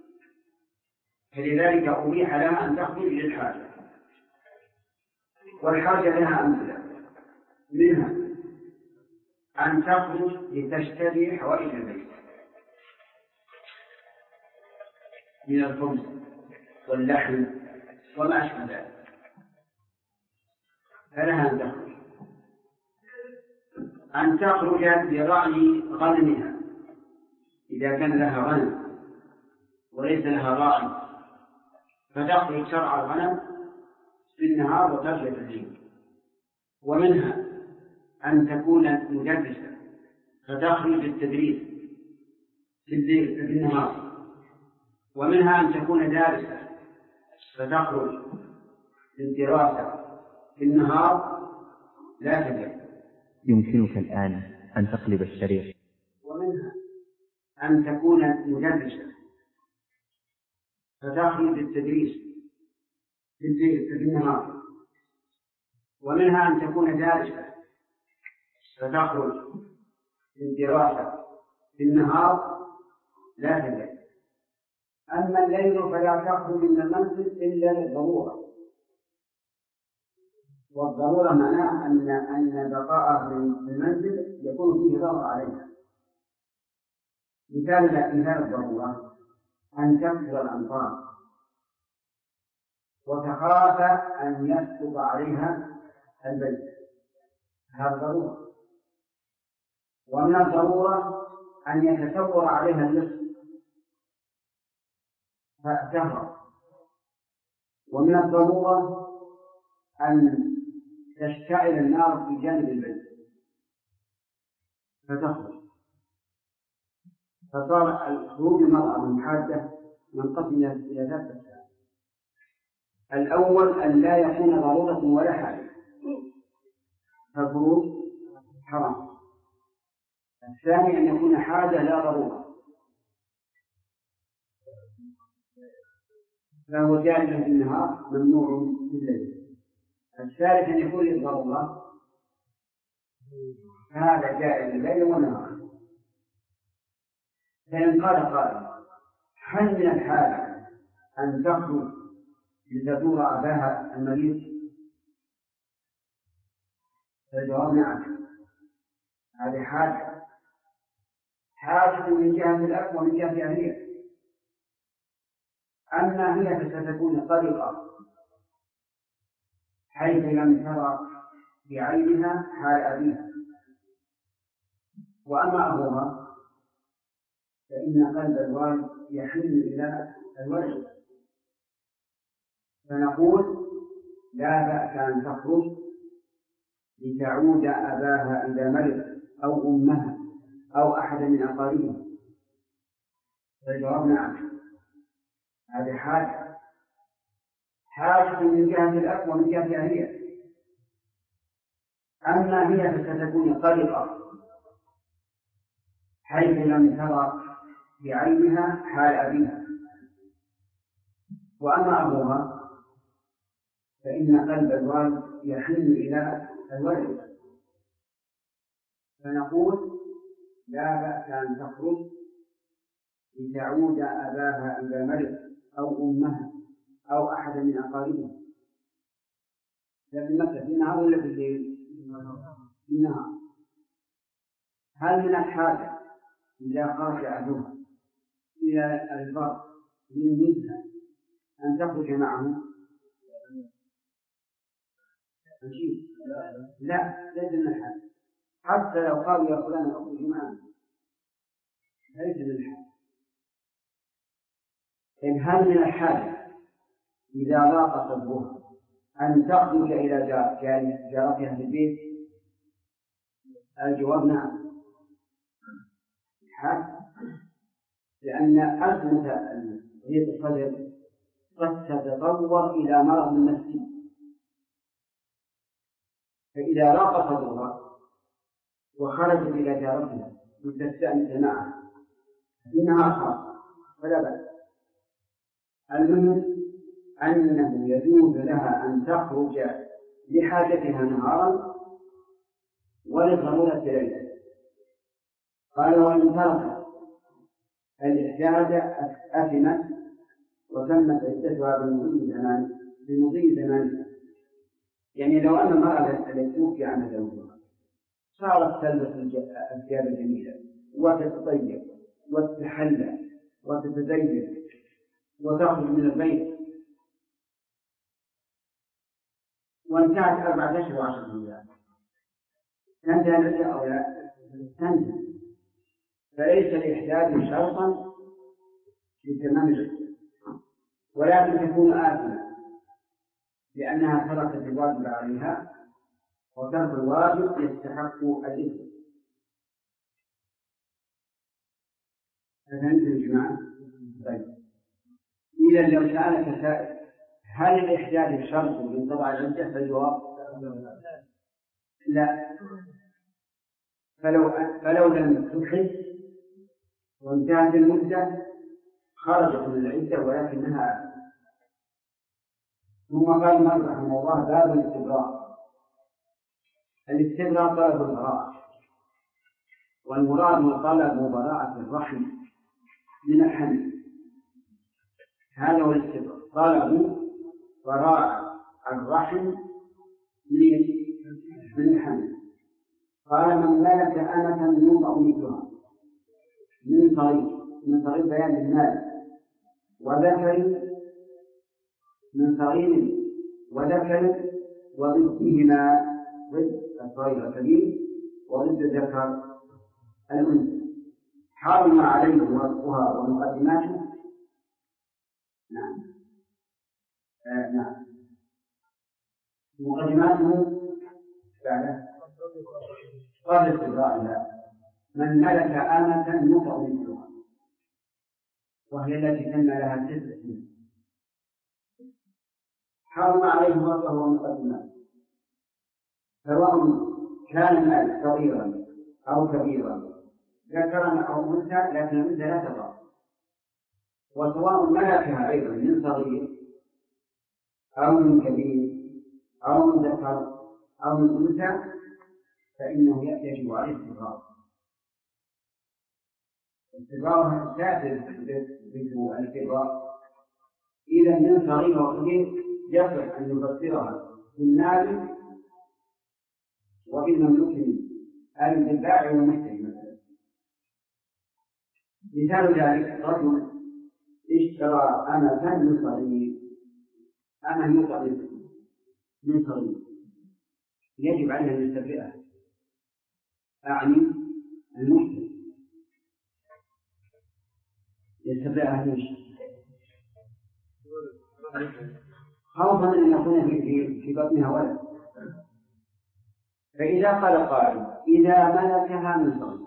فلذلك أبيح لها أن تخرج للحاجة، والحاجة لها أمثلة منها أن تخرج لتشتري حوائج البيت من الخبز واللحم وما أشبه ذلك، فلها أن تخرج لرعي غنمها إذا كان لها غنم وليس لها راعي، فتخرج ترعى الغنم في النهار وترجع في الليل. ومنها أن تكون مدرسة فتخرج للتدريس في النهار. ومنها أن تكون دارسة فتخرج للدراسة في النهار لا تدرس. يمكنك الآن أن تقلب الشريط. ومنها أن تكون مدرسة فتخرج للتدريس في النهار. ومنها أن تكون دارسة فتخرج للدراسة في النهار لا تدرس. أما الليل فلا تخرج من المنزل إلا للضرورة، والضرورة معناها أن بقاءها في المنزل يكون فيه ضرر عليها. مثال الضرورة أن تكثر الأمطار وتخاف أن يسقط عليها البيت، هذا ضرورة. ومن الضرورة أن يتسور عليها اللص فتهرب. ومن الضرورة أن تشتعل النار في جانب البيت فتخرج. فصار الخروج المرأة من حادة منقسم إلى ثلاثة أقسام. الأول أن لا يكون ضرورة ولا حاجة، فالخروج حرام. الثاني أن يكون حاجة لا ضرورة فهو جائز في النهار ممنوع في الليل. الثالث أن يكون للضرورة هذا جائز الليل والنهار. فإن قال قائل هل من الحاجة أن تخرج لتزور أباها المريض؟ فالجواب نعم، هذه حاجة من جهة الأب ومن جهة أهلها. أما هي فستكون قلقة حيث لم ترى بعينها حال أبيها. وأما أبوها فإن قلب الوالد يحن إلى الولد، فنقول لا بأس أن تخرج لتعود أباها إذا مرض أو أمها أو أحد من أقاربها. فالجواب نعم، هذه حاجة من جهة الأب ومن جهة أهلها. أما هي فستكون قلقة حيث لم ترى بعينها حال أبيها. وأما أبوها فإن قلب الوالد يحن إلى الولد، فنقول لا بأس أن تخرج لتعود أباها إذا مرض أو أمها أو أحد من أقاربها. لكن متى في النهار ولا في الليل؟ في النهار. هل من الحاجة إذا خرج أهلها إلى البر من مثلها أن تخرج معه؟ لا، ليس من الحاجة. حتى لو قالوا يا فلان أخرج معنا ليس من الحاجة. إن هل من الحاجة إذا ضاق صدرها أن تخرج إلى جارتها في البيت؟ الجواب نعم، لأن أزمة ضيق الصدر قد تتطور إلى مرض نفسي، فإذا ضاق صدرها وخرجت إلى جارتها لتستأنس معها إنها خاصة فلا بأس. المهم أنه يجوز لها أن تخرج لحاجتها نهارا ولضرورة ليلا. قال وإن تركت الإحجاج أثمت وتمت عدتها بمضي زمان. يعني لو أن المرأة التي توفي عنها زوجها صارت تلبس الثياب الجميلة وتتطيب وتتحلى وتتزين وتخرج من البيت وانتهت 14 و10 أيام، تنتهي العدة أو لا؟ تنتهي. فليس الإحداث شرطا لتمام العدة، ولكن تكون آثمة لأنها تركت الواجب عليها، وترك الواجب يستحق الإثم. فهمت الجماعة؟ طيب، إذا لو سألك سائل هل الإحداث شرط لانقضاء العدة؟ فالجواب لا. فلو لم تحدث وانتهت المدة خرجت من العدة ولكنها. ثم قال المؤلف رحمه الله باب الاستبراء. الاستبراء طلب البراءة، والمراد من طلب براءة الرحم من الحمل، هذا هو الاستبراء، طلب براءة الرحم من الحمل. قال من ملك أمة يوضع مثلها من طريق بيان المال وذكر، من صغير وذكر وضدهما، ضد الصغير الكبير وضد الذكر الأنثى، حرم عليه وصفها ومقدماته. نعم نعم، مقدماته بعد قبل استبراء لا. من ملك آمة يوضع مثلها، وهي التي تم لها 9 سنين، حرم عليه وصفها ومقدماته، سواء كان المال صغيرا أو كبيرا، ذكرا أو أنثى، لكن الأنثى لا تضر، وسواء ملكها أيضا من صغير أو من كبير أو من ذكر أو من أنثى، فإنه يجب عليه استبراء. استبراء ساتر ذكر الاستبراء. إذا من صغير وكبير يصح أن يفسرها بالمال وبالمملوك أي بالبائع والمشتري. مثلا مثال ذلك رجل اشترى أمة من صغير، أمة من صغير، يجب عليه أن يستبرئها، أعني المشتري يستبرئها خوفا أن يكون في بطنها ولد. فإذا قال قائل إذا ملكها من صغير،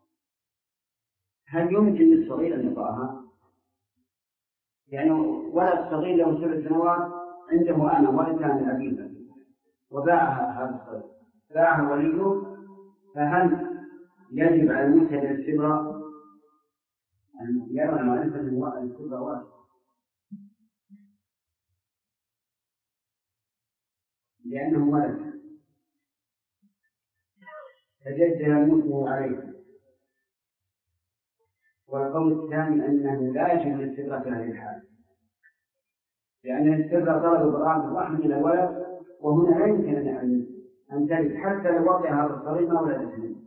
هل يمكن للصغير أن يطأها؟ يعني ولد صغير له 7 سنوات عنده أنا ولدها من أبيها وباعها هذا الصغير، باعها وليه، فهل يجب على المشتري الاستبراء؟ يرى المؤلف أن الاستبراء واجب، لأنه ولد فجد المسلم عليه. والقول الثاني أنه لا يجب الاستبراء في هذه الحال، لأن الاستبراء طلب براءة الرحم من الولد، وهنا لا يمكن أن تجد حتى لو وقع هذا الصغير ما ولد منه.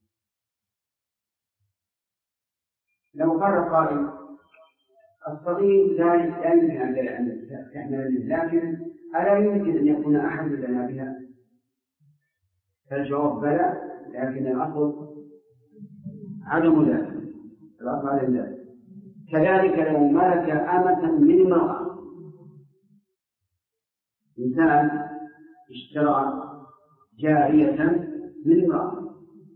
لو قال قائل الصغير لا يمكن أن تحمل، لكن ألا يمكن أن يكون أحد لنا بها؟ فالجواب بلى، لكن الأصل عدم ذلك، الأصل عدم ذلك. كذلك لو ملك أمة من امرأة، إنسان اشترى جارية من امرأة،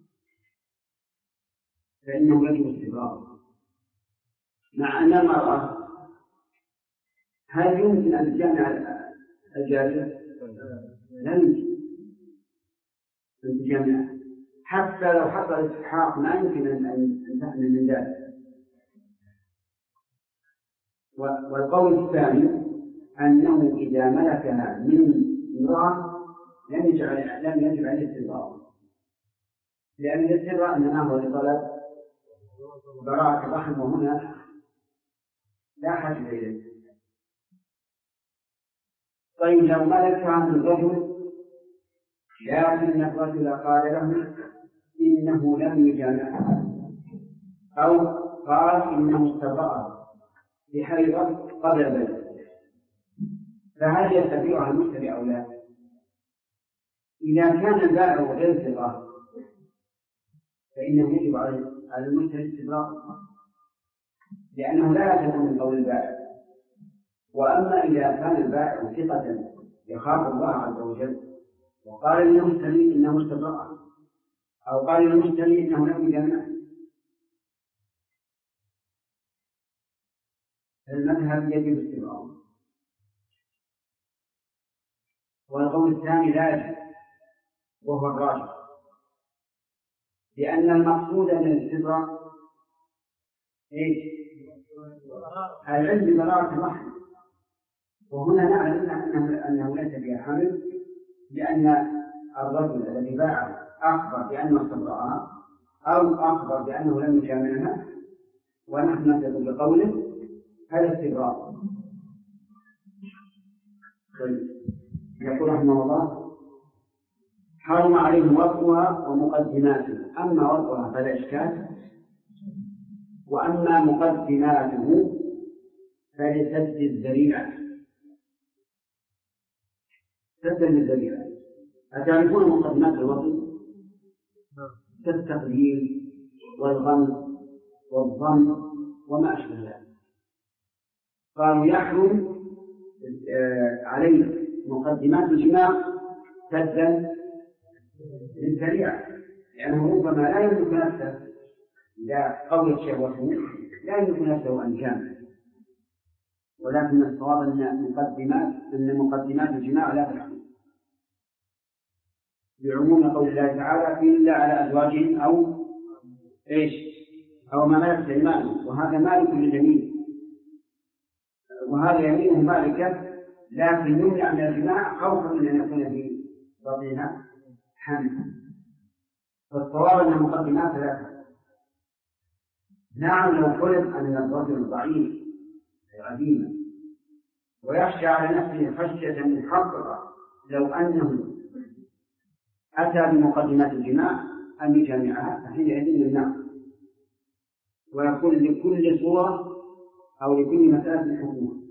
فإنه يجب استبراء، مع أن المرأة هل يمكن أن تجمع الجارية؟ لا يمكن أن تجمع، حتى لو حصل استحقاق ما يمكن أن تحمل من ذلك. والقول الثاني أنه إذا ملكها من امرأة لم يجب عليه الاستبراء، لأن الاستبراء إنما هو لطلب براءة الرحم، وهنا لا حاجة إليه. طيب لو ملكها من رجل لكن الرجل قال له إنه لم يجامعها، أو قال إنه استبرأ بحيضة قبل ذلك، فهل يستبيعها المشتري أو لا؟ إذا كان البائع غير ثقة فإنه يجب على المشتري استبراء، لأنه لا يثق من قول البائع. وأما إذا كان البائع ثقة يخاف الله عز وجل وقال للمشتري إنه استبرأ، أو قال للمشتري إنه لم يجامعه، المذهب يجب استبراءه. والقول الثاني لا يجب وهو الراجح، لأن المقصود من الاستبراء العلم ببراءة الرحم، وهنا نعلم أنه ليس فيها حمل، لأن الرجل الذي باع أخبر بأنه استبرأها أو أخبر بأنه لم يجامعها، ونحن نثق بقوله هذا استبراء. يقول رحمه الله: حرم عليه وطئها ومقدماته، أما وطئها فلا إشكال، وأما مقدماته فلسد الذريعة. سد الذريعة، أتعرفون مقدمات الوطئ؟ كالتقليل والغمز والضم وما أشبه ذلك. قالوا يحرم عليه مقدمات الجماع سدا للذريعة، لأنه ربما لا يملك نفسه إذا قويت شهوته لا يملك نفسه أن يجامع، ولكن الصواب أن مقدمات الجماع لا تحرم، بعموم قول الله تعالى: إلا على أزواجهم أو ما ملكت أيمانهم، وهذا مالك لليمين، وهذا يمينه مالكة، لكن يمنع من الجماع خوفا من أن يكون في بطنها حمل، فالصواب أن مقدمات لا تحرم. نعم، لو فرض أن الرجل ضعيف عديم ويخشى على نفسه خشية محققة لو أنه أتى بمقدمات الجماع أن يجامعها، فحينئذ يمنع، ويكون لكل صورة أو لكل مسألة حكمها.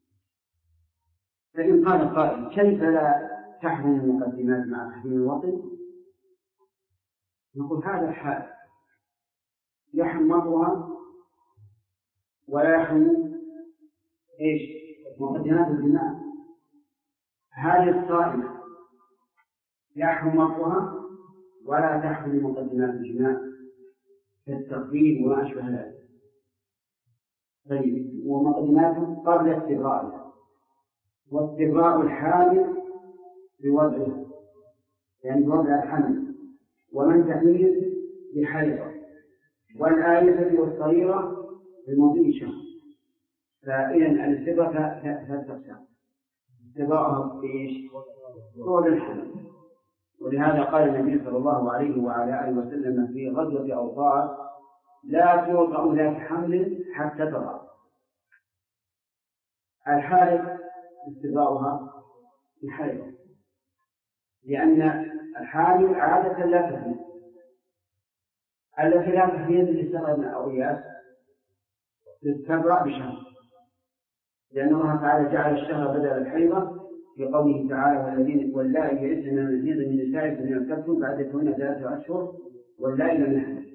فإن قال قائل: كيف لا تحرم المقدمات مع تحريم الوطن؟ نقول: هذا الحال يحرم وطئها ولا يحرم مقدمات الجماع. هذه الصائمة يحرم وطئها ولا تحرم مقدمات الجماع كالتقبيل وما أشبه ذلك. طيب، ومقدماته قبل استبراءها، واستبراء الحامل بوضعها، يعني بوضع الحمل، ومن تحميل بحيضة، والآية والصغيرة بمضي شهر. فإذا الاستبراء ثلاث أقسام: استبراءها بإيش؟ طول الحمل. ولهذا قال النبي صلى الله عليه وعلى آله وسلم في غزوة أوطاس: لا توضع ذات حمل حتى تضع. الحائض استبراءها بحيضة، لأن الحامل عادة لا تحمل. التي لا تحمل لسبب أو إياس تستبرأ بشهر، لأن الله تعالى جعل الشهر بدل الحيضة في قوله تعالى: واللائي يئسن من المحيض من نسائكم إن ارتبتم فعدتهن 3 أشهر واللائي لم يحمل.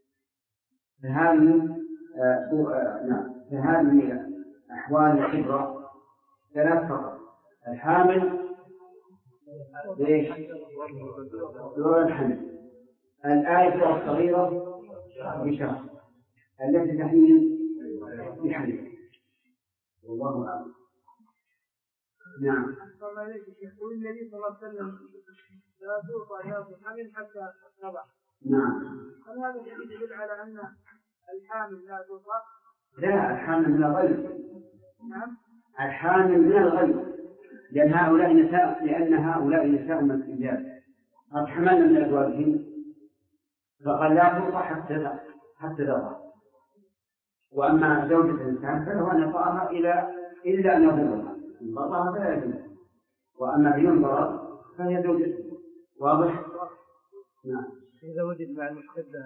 فهذه أحوال الكبرى 3 فقط: الحامل دور الحمل، الآية الصغيرة بشهر، التي تحمل بحمل. والله أعلم. نعم. والنبي صلى الله عليه وسلم لا توضع ذات الحمل حتى تضع. نعم. هل هذا الحديث يدل على أن الحامل لا توضع؟ لا، الحامل من الغيب. نعم. الحامل من الغيب، لأن هؤلاء نساء مسجدات قد حملنا من أزواجهن، فقال لا توضع حتى تضع. وأما زوجة الإنسان فله أن يطأها إلا أن يضرها، إن ضرها فلا يجوز. وأما بدون ضرر فهي زوجته، واضح؟ نعم. إذا وجد مع المحتدة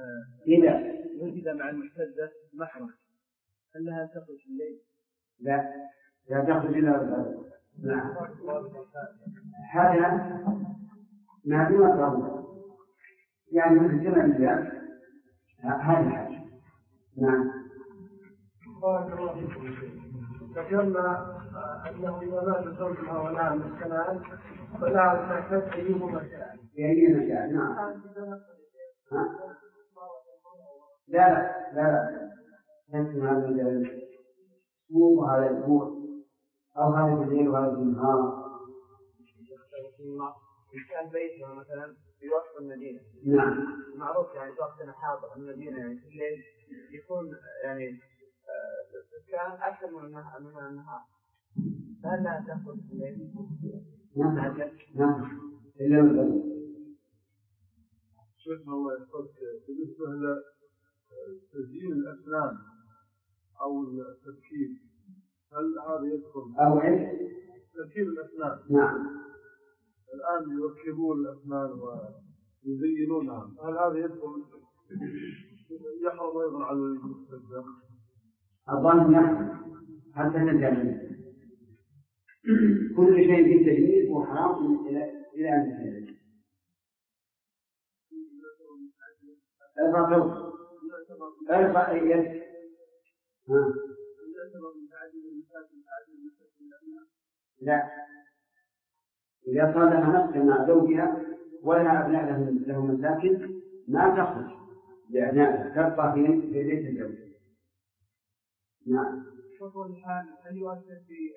محرم هل لها تخرج في الليل؟ لا تخرج إلا بالغد. نعم. هذا ما في مطلب يعني مثل كما الجاب هذه الحاجة. نعم. ذكرنا أنه إذا مات زوجها ولها مسكنان فلا تحتاج أيهما شاء. بأي مشاعر. نعم. لا تنسوا هذا الأسبوع وهذا الأسبوع أو هذا الليل وهذا النهار. إن كان بيتها مثلا في وسط المدينة. نعم. معروف يعني وقتنا حاضر المدينة يعني في الليل يكون يعني كان أكثر من النهار. فهل لا تخرج في الليل؟ نعم. إلا بالغد. شيخنا الله يحفظك، بالنسبة لتزيين الأسنان أو التركيب هل هذا يدخل؟ أو إيش؟ تركيب الأسنان. نعم. الآن يركبون الأسنان ويزينونها، هل هذا يدخل يحرم أيضا على المستخدم؟ الظن يحرم حتى نتعلم. كل شيء في تجميل هو حرام إلى أن نتعلم. ارفع يدك. لا، إذا صار لها مسكن مع زوجها ولها أبناء له مساكن ما تخرج لأبنائها، تبقى في بيت الزوج. نعم. خطوة الحامل هل يؤثر في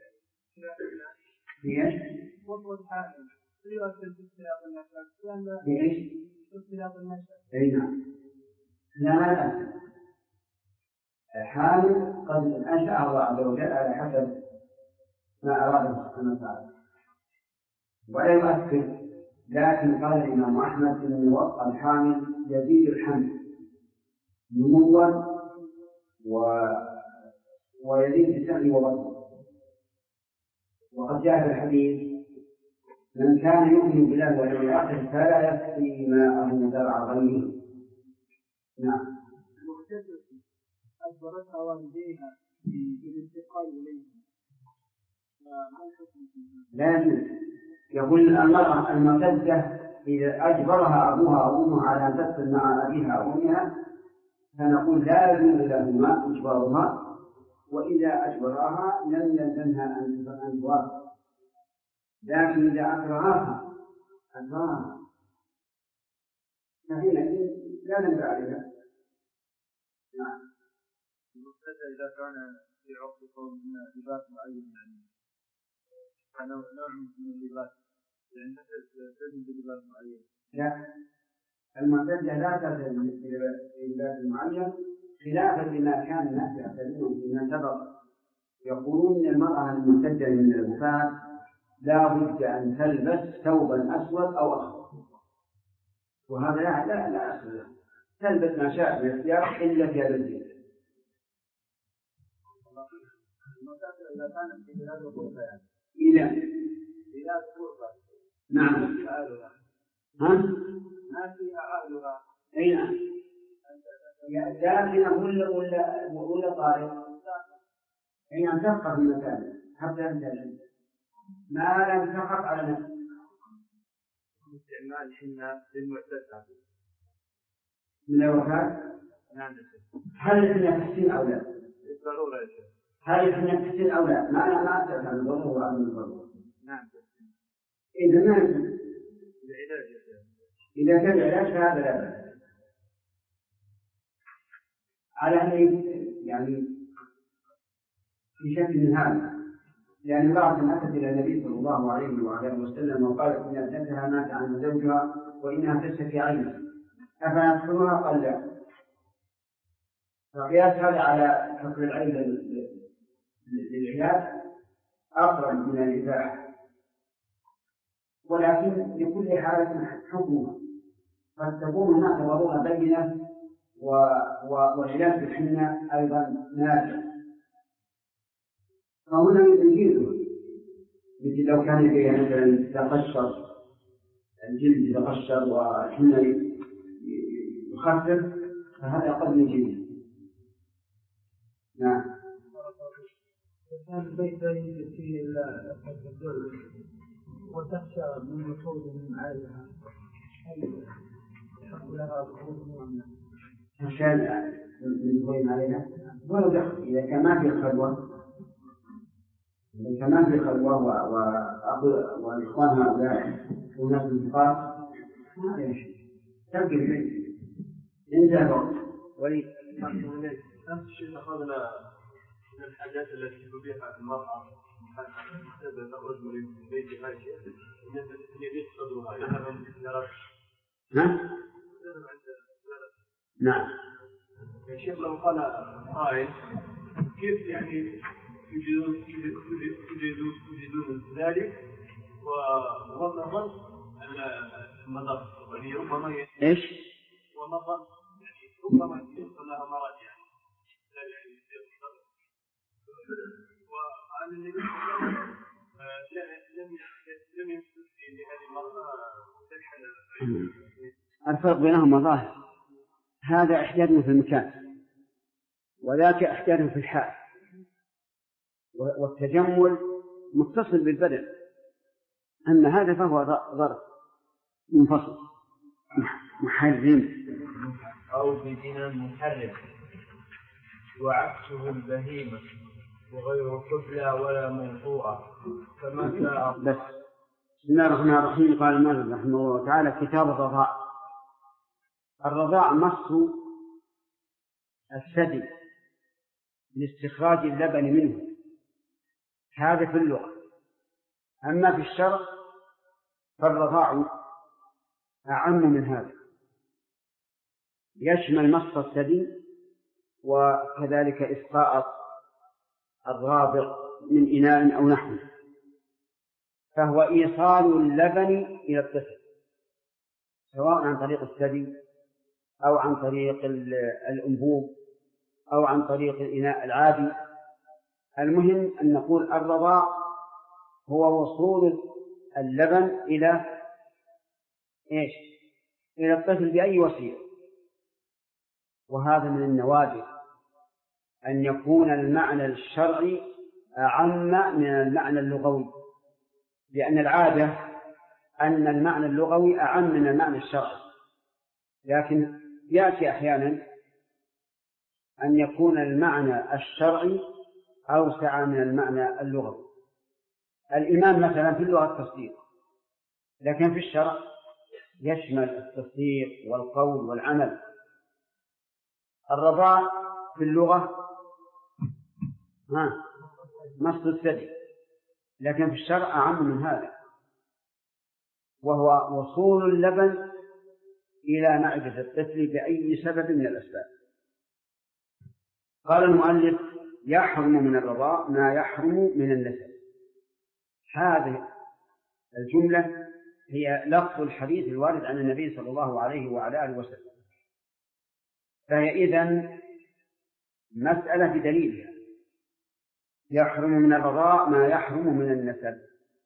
ايش؟ خطوة الحامل هل يؤثر في اختلاط النسب؟ في ايش؟ في اختلاط النسب. اي نعم. لا حامل قد أنشأ الله عز وجل على حسب ما أراده سبحانه وتعالى ولا يؤثر، لكن قال الإمام أحمد إن وقع الحامل يزيد الحمل نموا ويزيد السمع وبطنه. وقد جاء في الحديث من كان يؤمن بالله واليوم الآخر فلا يسقي ماءه زرع غيره. نعم. أجبرتها والديها بالانتقال إليها لا يجوز. يقول المرأة المعتدة إذا أجبرها أبوها أو أمها على أن تسكن مع أبيها أو أمها فنقول لا يجوز لهما إجبارها، وإذا أجبرها لم يلزمها أن توافق، لكن إذا أكرهها فحينئذ لا ننبع عليها. نعم. إذا كان في عقد قوم من لباس معين يعني نوع من اللباس يعني تلزم بلباس معين. لا، المعتدة لا تلزم بلباس معين خلافا لما كان الناس يعتدون فيما سبق. يقولون ان المرأة المعتدة من الوفاة لا بد أن تلبس ثوبا أسود أو أخضر، وهذا لا أصل له. تلبس ما شاء من الثياب إلا ثياب الزينة. إذا كانت في بلاد الغربة يعني. إلى بلاد الغربة. نعم. ها؟ ما فيها أهلها. أي نعم. ساكنة ولا طارق؟ أي نعم تبقى في المكان حتى ينتهي ما لم تخف على نفسه. استعمال حنا للمعتدة من الوفاة. نعم. هل الحنة في السن أو لا؟ بالضرورة يا شيخ. هل الحنة في السن أو لا؟ ما أسأل عن الضرورة وعن الضرورة. نعم. إذا ما يمكن. العلاج يا شيخ. إذا كان العلاج فهذا لا بأس. على أن يعني في شك من هذا، لأن بعض من أتت إلى النبي صلى الله عليه وعلى وسلم وقالت إن ابنتها مات عن زوجها وإنها تشتكي عينها أفندخلها؟ قال لا. فقياس هذا على حكم العين للعلاج أقرب من الإباحة، ولكن لكل حالة حكمها. قد تكون هناك ضرورة بينة والعلاج بالحنة أيضا نافع، فهنا يجيزه. مثل لو كان فيها مثلا تقشر الجلد يتقشر وحنا يخفف فهذا قد من جلد. نعم. كان البيت لا يوجد فيه إلا الدول وتخشى من وصول من عائلها هل يحب لها الخروج من عشان من عليها ولا دخل إذا كان ما في خلوة، إذا كان ما في خلوة والإخوان هؤلاء وناس الانتقال ما يمشي تبقى البيت انتهى الوقت. ولي نفس الشيء أخذنا من الحاجات التي تبيحها المرأة حتى تخرج من بيتها شيء يضيق صدرها يذهب عند الزرق. نعم. يا شيخ لو قال قائل كيف يعني تجدون ذلك ونظن المضر يعني ربما ايش؟ ونظن يعني ربما يحصل لها مرض يعني وعن النبي لم يمسك لهذه المرأة تلحن. الفرق بينهما ظاهر، هذا احتياج في المكان وذاك احتياج في الحال، والتجمل متصل بالبدن، أما هذا فهو ضرر منفصل محرم أو بدين محرم وعكسه البهيمة وغير قبلة ولا موضوعة كما جاء. بس بسم الله الرحمن الرحيم. قال المؤلف رحمه الله تعالى: كتاب الرضاع. الرضاع مص الثدي لاستخراج اللبن منه، هذا في اللغة. أما في الشرع فالرضاع أعم من هذا، يشمل مص الثدي وكذلك إسقاء الرابع من إناء أو نحوه، فهو إيصال اللبن إلى الطفل سواء عن طريق الثدي أو عن طريق الأنبوب أو عن طريق الإناء العادي. المهم أن نقول الرضاع هو وصول اللبن إلى إيش؟ إلى الطفل بأي وسيلة. وهذا من النوادر أن يكون المعنى الشرعي أعم من المعنى اللغوي، لأن العادة أن المعنى اللغوي أعم من المعنى الشرعي، لكن يأتي أحيانا أن يكون المعنى الشرعي أوسع من المعنى اللغوي. الإيمان مثلا في اللغة التصديق، لكن في الشرع يشمل التصديق والقول والعمل. الرضاع في اللغة مص الثدي، لكن في الشرع أعم من هذا، وهو وصول اللبن إلى معدة الطفل بأي سبب من الأسباب. قال المؤلف: يحرم من الرضاع ما يحرم من النسب. هذه الجملة هي لفظ الحديث الوارد عن النبي صلى الله عليه وعلى آله وسلم، فهي إذن مسألة بدليلها. يحرم من الرضاع ما يحرم من النسب،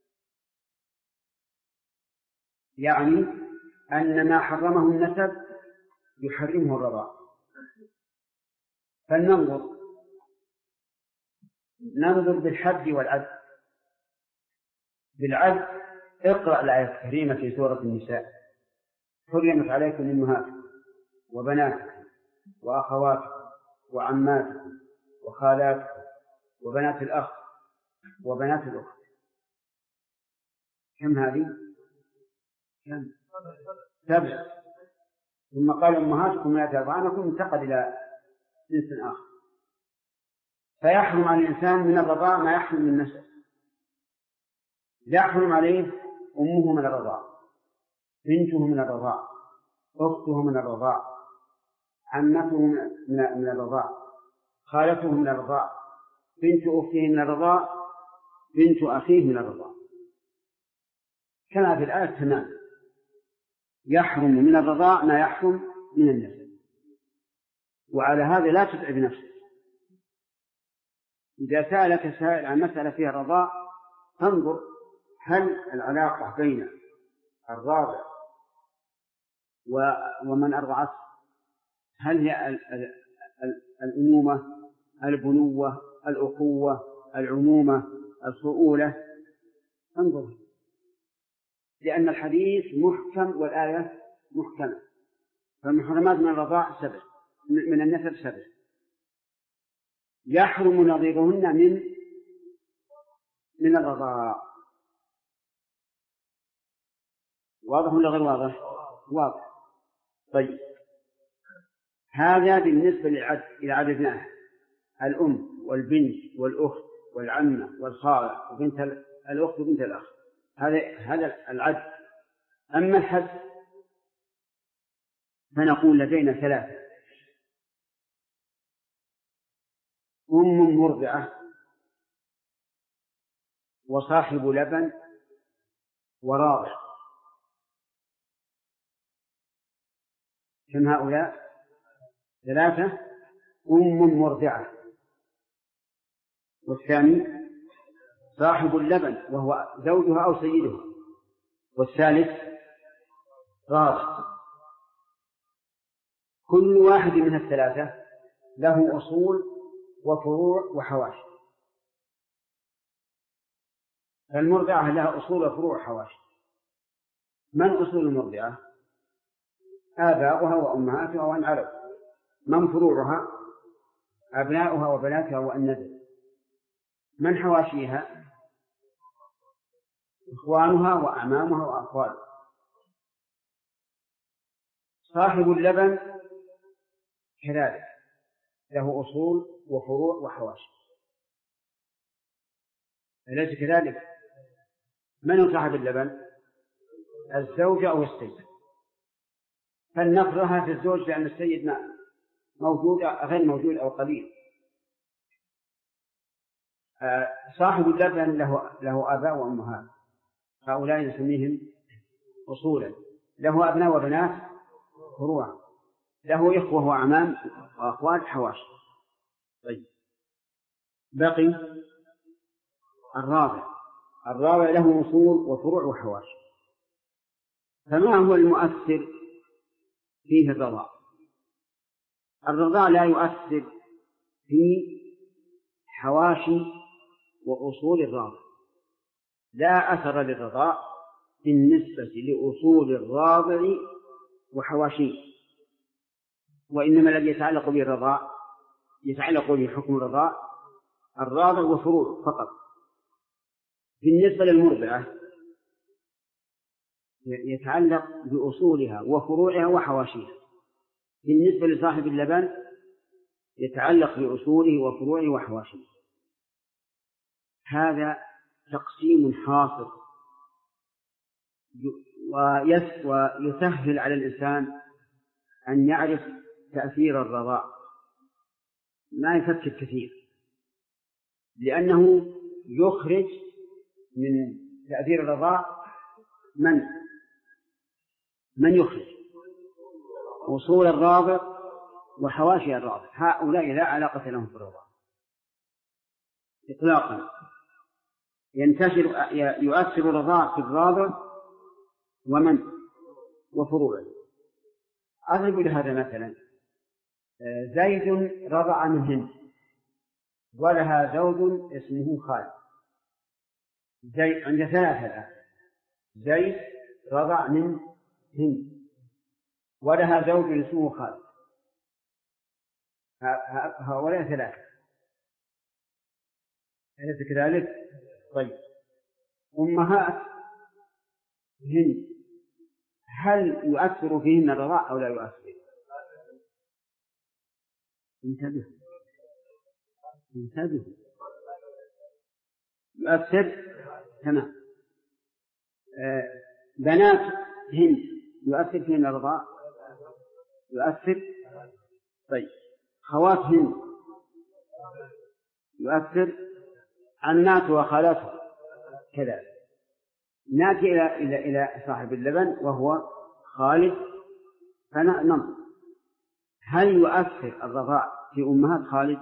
يعني أن ما حرمه النسب يحرمه الرضاع. فلننظر بالحد والعدل. بالعدل اقرأ الآية الكريمة في سورة النساء: حرمت عليكم أمهاتكم وبناتكم وأخواتكم وعماتكم وخالاتكم وبنات الأخ وبنات الأخت. كم هذه؟ كم؟ 7. ثم قال أمهاتكم لا ترضعنكم، انتقل إلى جنس آخر. فيحرم على الإنسان من الرضاع ما يحرم من النسب. يحرم عليه أمه من الرضاع، بنته من الرضاع، أخته من الرضاع، عمته من الرضاع، خالته من الرضاع، بنت أخته من الرضاع، بنت أخيه من الرضاع، كما في الآية تمام. يحرم من الرضاع ما يحرم من النسب. وعلى هذا لا تتعب نفسك. إذا سألك سائل عن مسألة فيها الرضاع فانظر هل العلاقة بين الراضع ومن أرضعت هل هي الأمومة، البنوة، الأخوة، العمومة، الخؤولة؟ انظر، لأن الحديث محكم والآية محكمة. فالمحرمات من الرضاع 7، من النسب 7، يحرم نظيرهن من الرضاع. واضح ولا غير واضح؟ واضح. طيب، هذا بالنسبة إلى عددناه: الأم والبنت والأخت والعمة والخالة وبنت الأخت وبنت الأخ. هذا العد. أما الحد فنقول لدينا 3: أم مرضعة، وصاحب لبن، وراضع. كم هؤلاء؟ 3: أم مرضعة، والثاني صاحب اللبن وهو زوجها أو سيدها، والثالث راضع. كل واحد من الثلاثة له أصول وفروع وحواشي. فالمرضعة لها أصول وفروع وحواشي. من أصول المرضعة؟ آباؤها وأمهاتها وأن علوا. من فروعها؟ أبناؤها وبناتها وأن ندوا. من حواشيها؟ إخوانها وأعمامها وأخوالها. صاحب اللبن كذلك له أصول وفروع وحواشي، أليس كذلك؟ من صاحب اللبن؟ الزوجة أو السيد. فلنفرها في الزوج لأن السيد موجود غير موجود أو قليل. صاحب اللبن له آباء وأمهات، هؤلاء نسميهم أصولا. له أبناء وبنات فروع، له إخوة وأعمام وأخوات حواشي. طيب، بقي الرابع له أصول وفروع وحواشي. فما هو المؤثر فيه الرضاع؟ الرضاع لا يؤثر في حواشي وأصول الراضع، لا أثر للرضاع بالنسبة لأصول الراضع وحواشيه، وإنما الذي يتعلق به الرضاع يتعلق به حكم الرضاع الراضع وفروع فقط. بالنسبة للمرضعة يتعلق بأصولها وفروعها وحواشيها. بالنسبة لصاحب اللبن يتعلق بأصوله وفروعه وحواشيه. هذا تقسيم حاصل ويسهل على الإنسان أن يعرف تأثير الرضاع، ما يفكر كثير، لأنه يخرج من تأثير الرضاع من يخرج أصول الراضع وحواشي الراضع. هؤلاء لا علاقة لهم في الرضاع إطلاقا. يؤثر الرضاع في الراضع وفروعه. أضرب لهذا مثلا: زيد رضع من هند ولها زوج اسمه خالد. زيد عند 3 الآن. زيد رضع من هند ولها زوج اسمه خالد. هؤلاء 3، أليس كذلك؟ طيب، أمهات هند هل يؤثر فيهن الرضاع أو لا يؤثر؟ انتبهوا يؤثر. تمام. بنات هند يؤثر فيهن الرضاع؟ يؤثر. طيب، خوات هند يؤثر. عماته وخالاته كذلك. نأتي إلى صاحب اللبن وهو خالد، فننظر هل يؤثر الرضاع في أمهات خالد؟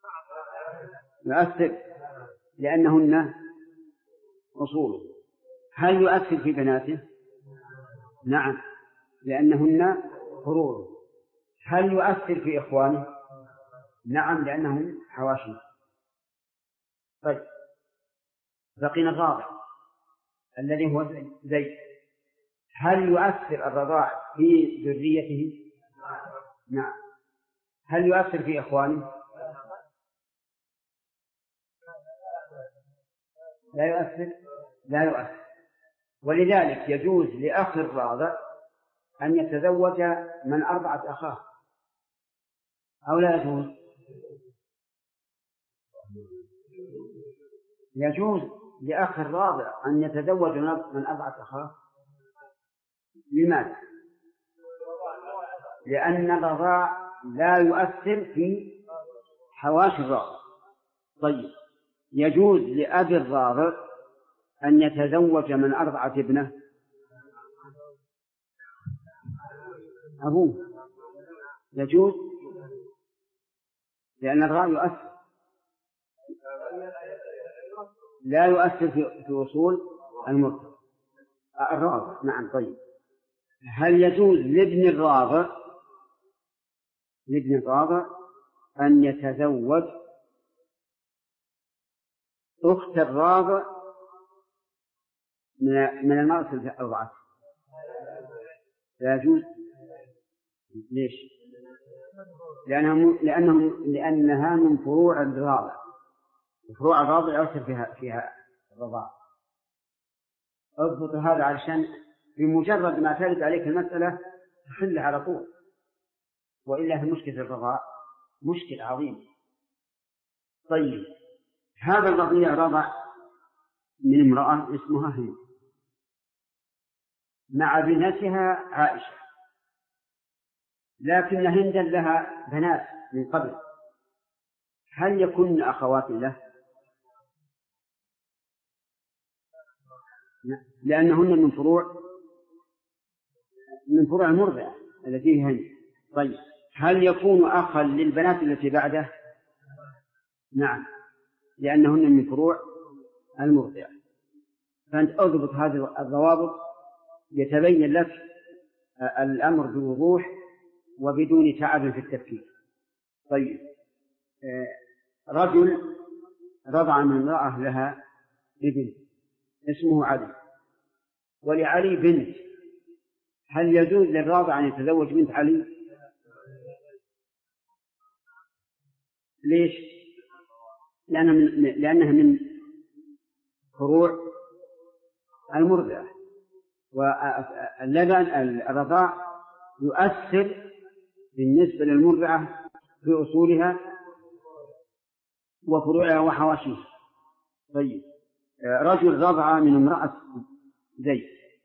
يؤثر، لأنهن أصوله. هل يؤثر في بناته؟ نعم، لأنهن فروع. هل يؤثر في إخوانه؟ نعم، لأنهم حواشي. طيب، بقينا الرابع الذي هو زيد. هل يؤثر الرضاع في ذريته؟ نعم. هل يؤثر في إخوانه؟ لا يؤثر. لا يؤثر. ولذلك يجوز لأخ الراضع أن يتزوج من أرضعت أخاه، أو لا يجوز؟ يجوز لأخ الراضع أن يتزوج من أرضعت أخاه. لماذا؟ لأن الرضاع لا يؤثر في حواشي الراضع. طيب، يجوز لأبي الراضع أن يتزوج من أرضعت ابنه؟ أبوه يجوز، لأن الرضاع يؤثر. لا يؤثر في وصول المرضع الراضع. نعم. طيب، هل يجوز لابن الراضع أن يتزوج أخت الراضع من المرأة التي أرضعته؟ لا يجوز. ليش؟ لأنها من فروع الرضاع، وفروع الرضاع يؤثر فيها الرضاع. اضبط هذا علشان بمجرد ما ترد عليك المسألة تحل على طول، وإلا في مشكلة الرضاع مشكلة عظيمة. طيب، هذا الرضيع رضع من امرأة اسمها هند مع بنتها عائشة، لكن هندا لها بنات من قبل، هل يكن أخوات له؟ لأنهن من فروع المرضعة التي هي هند. طيب، هل يكون أخا للبنات التي بعده؟ نعم، لأنهن من فروع المرضعة. فأنت أضبط هذه الضوابط يتبين لك الأمر بوضوح وبدون تعب في التفكير. طيب، رجل رضع من امرأة لها ابن اسمه علي، ولعلي بنت، هل يجوز للراضع أن يتزوج بنت علي؟ ليش؟ لأنها من فروع المرضعة، واللبن الرضاع يؤثر بالنسبة للمرضعة في أصولها وفروعها وحواشيها. طيب، رجل رضع من امرأة زيد،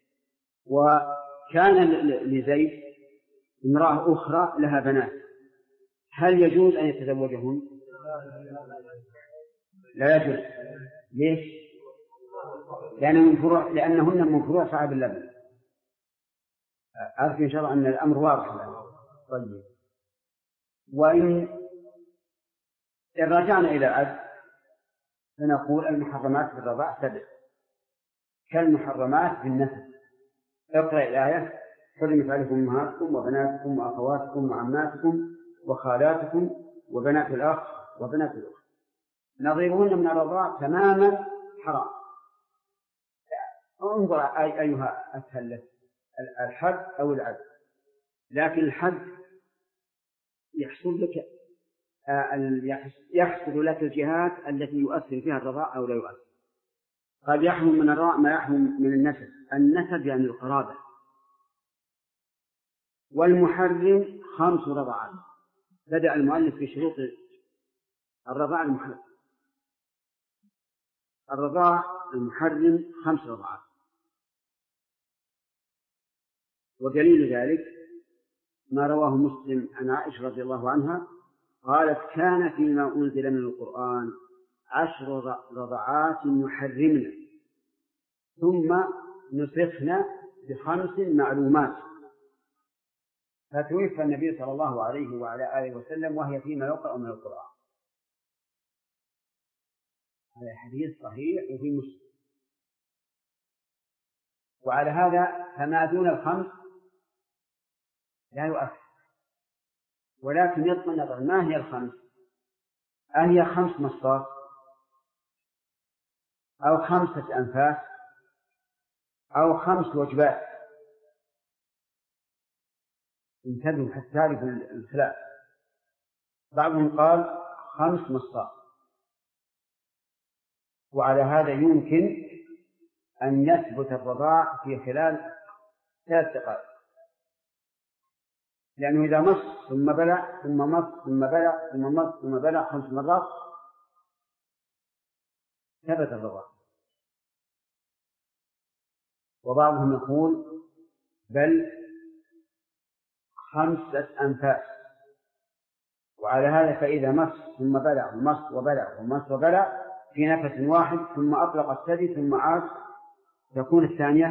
وكان لزيد امرأة أخرى لها بنات، هل يجوز أن يتزوجهن؟ لا يجوز. ليش؟ لأنهن من فروع صاحب اللبن. أعرف إن شاء الله أن الأمر واضح الآن. طيب، وإن رجعنا إلى العد فنقول المحرمات في الرضاع 7 كالمحرمات في النسب. اقرأ الآية: حرمت عليكم أمهاتكم وبناتكم وأخواتكم وعماتكم وخالاتكم وبنات الأخ وبنات الأخت، نظيرهن من الرضاع تماما حرام. انظر أيها أسهل لك، الحد أو العد. لكن الحد يحصل لك الجهات التي يؤثر فيها الرضاع أو لا يؤثر. قد يحرم من الرضاع ما يحرم من النسب يعني القرابة. والمحرم 5 رضعات. بدأ المؤلف في شروط الرضاع المحرم. الرضاع المحرم 5 رضعات، ودليل ذلك ما رواه مسلم عن عائشة رضي الله عنها قالت: كان فيما أنزل من القرآن 10 رضعات يحرمنا ثم نسخنا ب5 معلومات، فتوفى النبي صلى الله عليه وعلى آله وسلم وهي فيما يقرأ من القرآن. هذا حديث صحيح وفي مسلم. وعلى هذا فما دون الخمس لا يؤثر. ولكن يطمئن النظر ما هي الخمس؟ أهي 5 مصاص أو 5 أنفاس أو 5 وجبات؟ انتبهوا حتى تعرفوا الخلاف. بعضهم قال 5 مصاص، وعلى هذا يمكن أن يثبت الرضاع في خلال 3 دقائق، لأنه إذا مص ثم بلع ثم مص ثم بلع ثم مص ثم بلع 5 مرات ثبت الرضاع. وبعضهم يقول بل 5 أنفاس، وعلى هذا فإذا مص ثم بلع ومص وبلع ومص وبلع في نفس واحد ثم أطلق الثدي ثم عاد تكون الثانية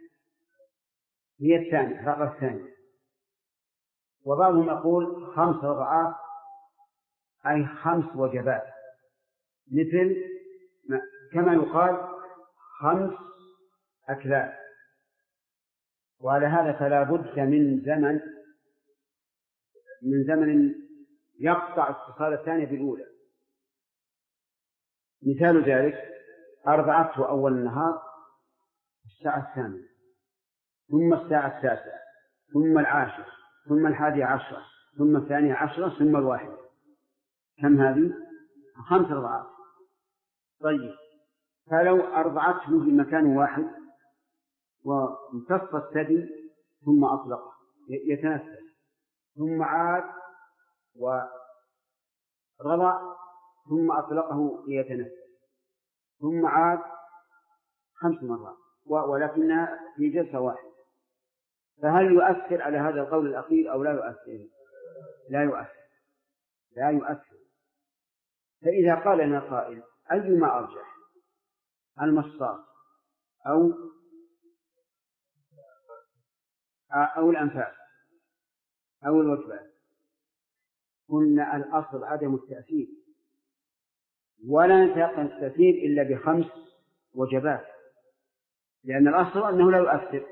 هي الثانية، الرقعة الثانية. وبعضهم يقول 5 رضعات أي 5 وجبات، مثل كما يقال 5 أكلات. وعلى هذا فلا بد من زمن يقطع اتصال الثانية بالأولى. مثال ذلك أرضعته أول النهار الساعة 8، ثم الساعة 9، ثم 10، ثم 11، ثم 12، ثم 1. كم هذه؟ 5 رضعات. طيب، فلو أرضعته في مكان واحد وامتص الثدي ثم أطلقه يتنفس، ثم عاد ورضع ثم أطلقه ليتنفس، ثم عاد 5 مرات ولكنها في جلسة واحدة، فهل يؤثر على هذا القول الأخير أو لا يؤثر؟ لا يؤثر. فإذا قال لنا قائل أيما أرجح، المصاص أو الأنفاس أو الوجبات، قلنا الأصل عدم التأثير، ولا نتيقن التأثير إلا ب5 وجبات، لأن الأصل أنه لا يؤثر،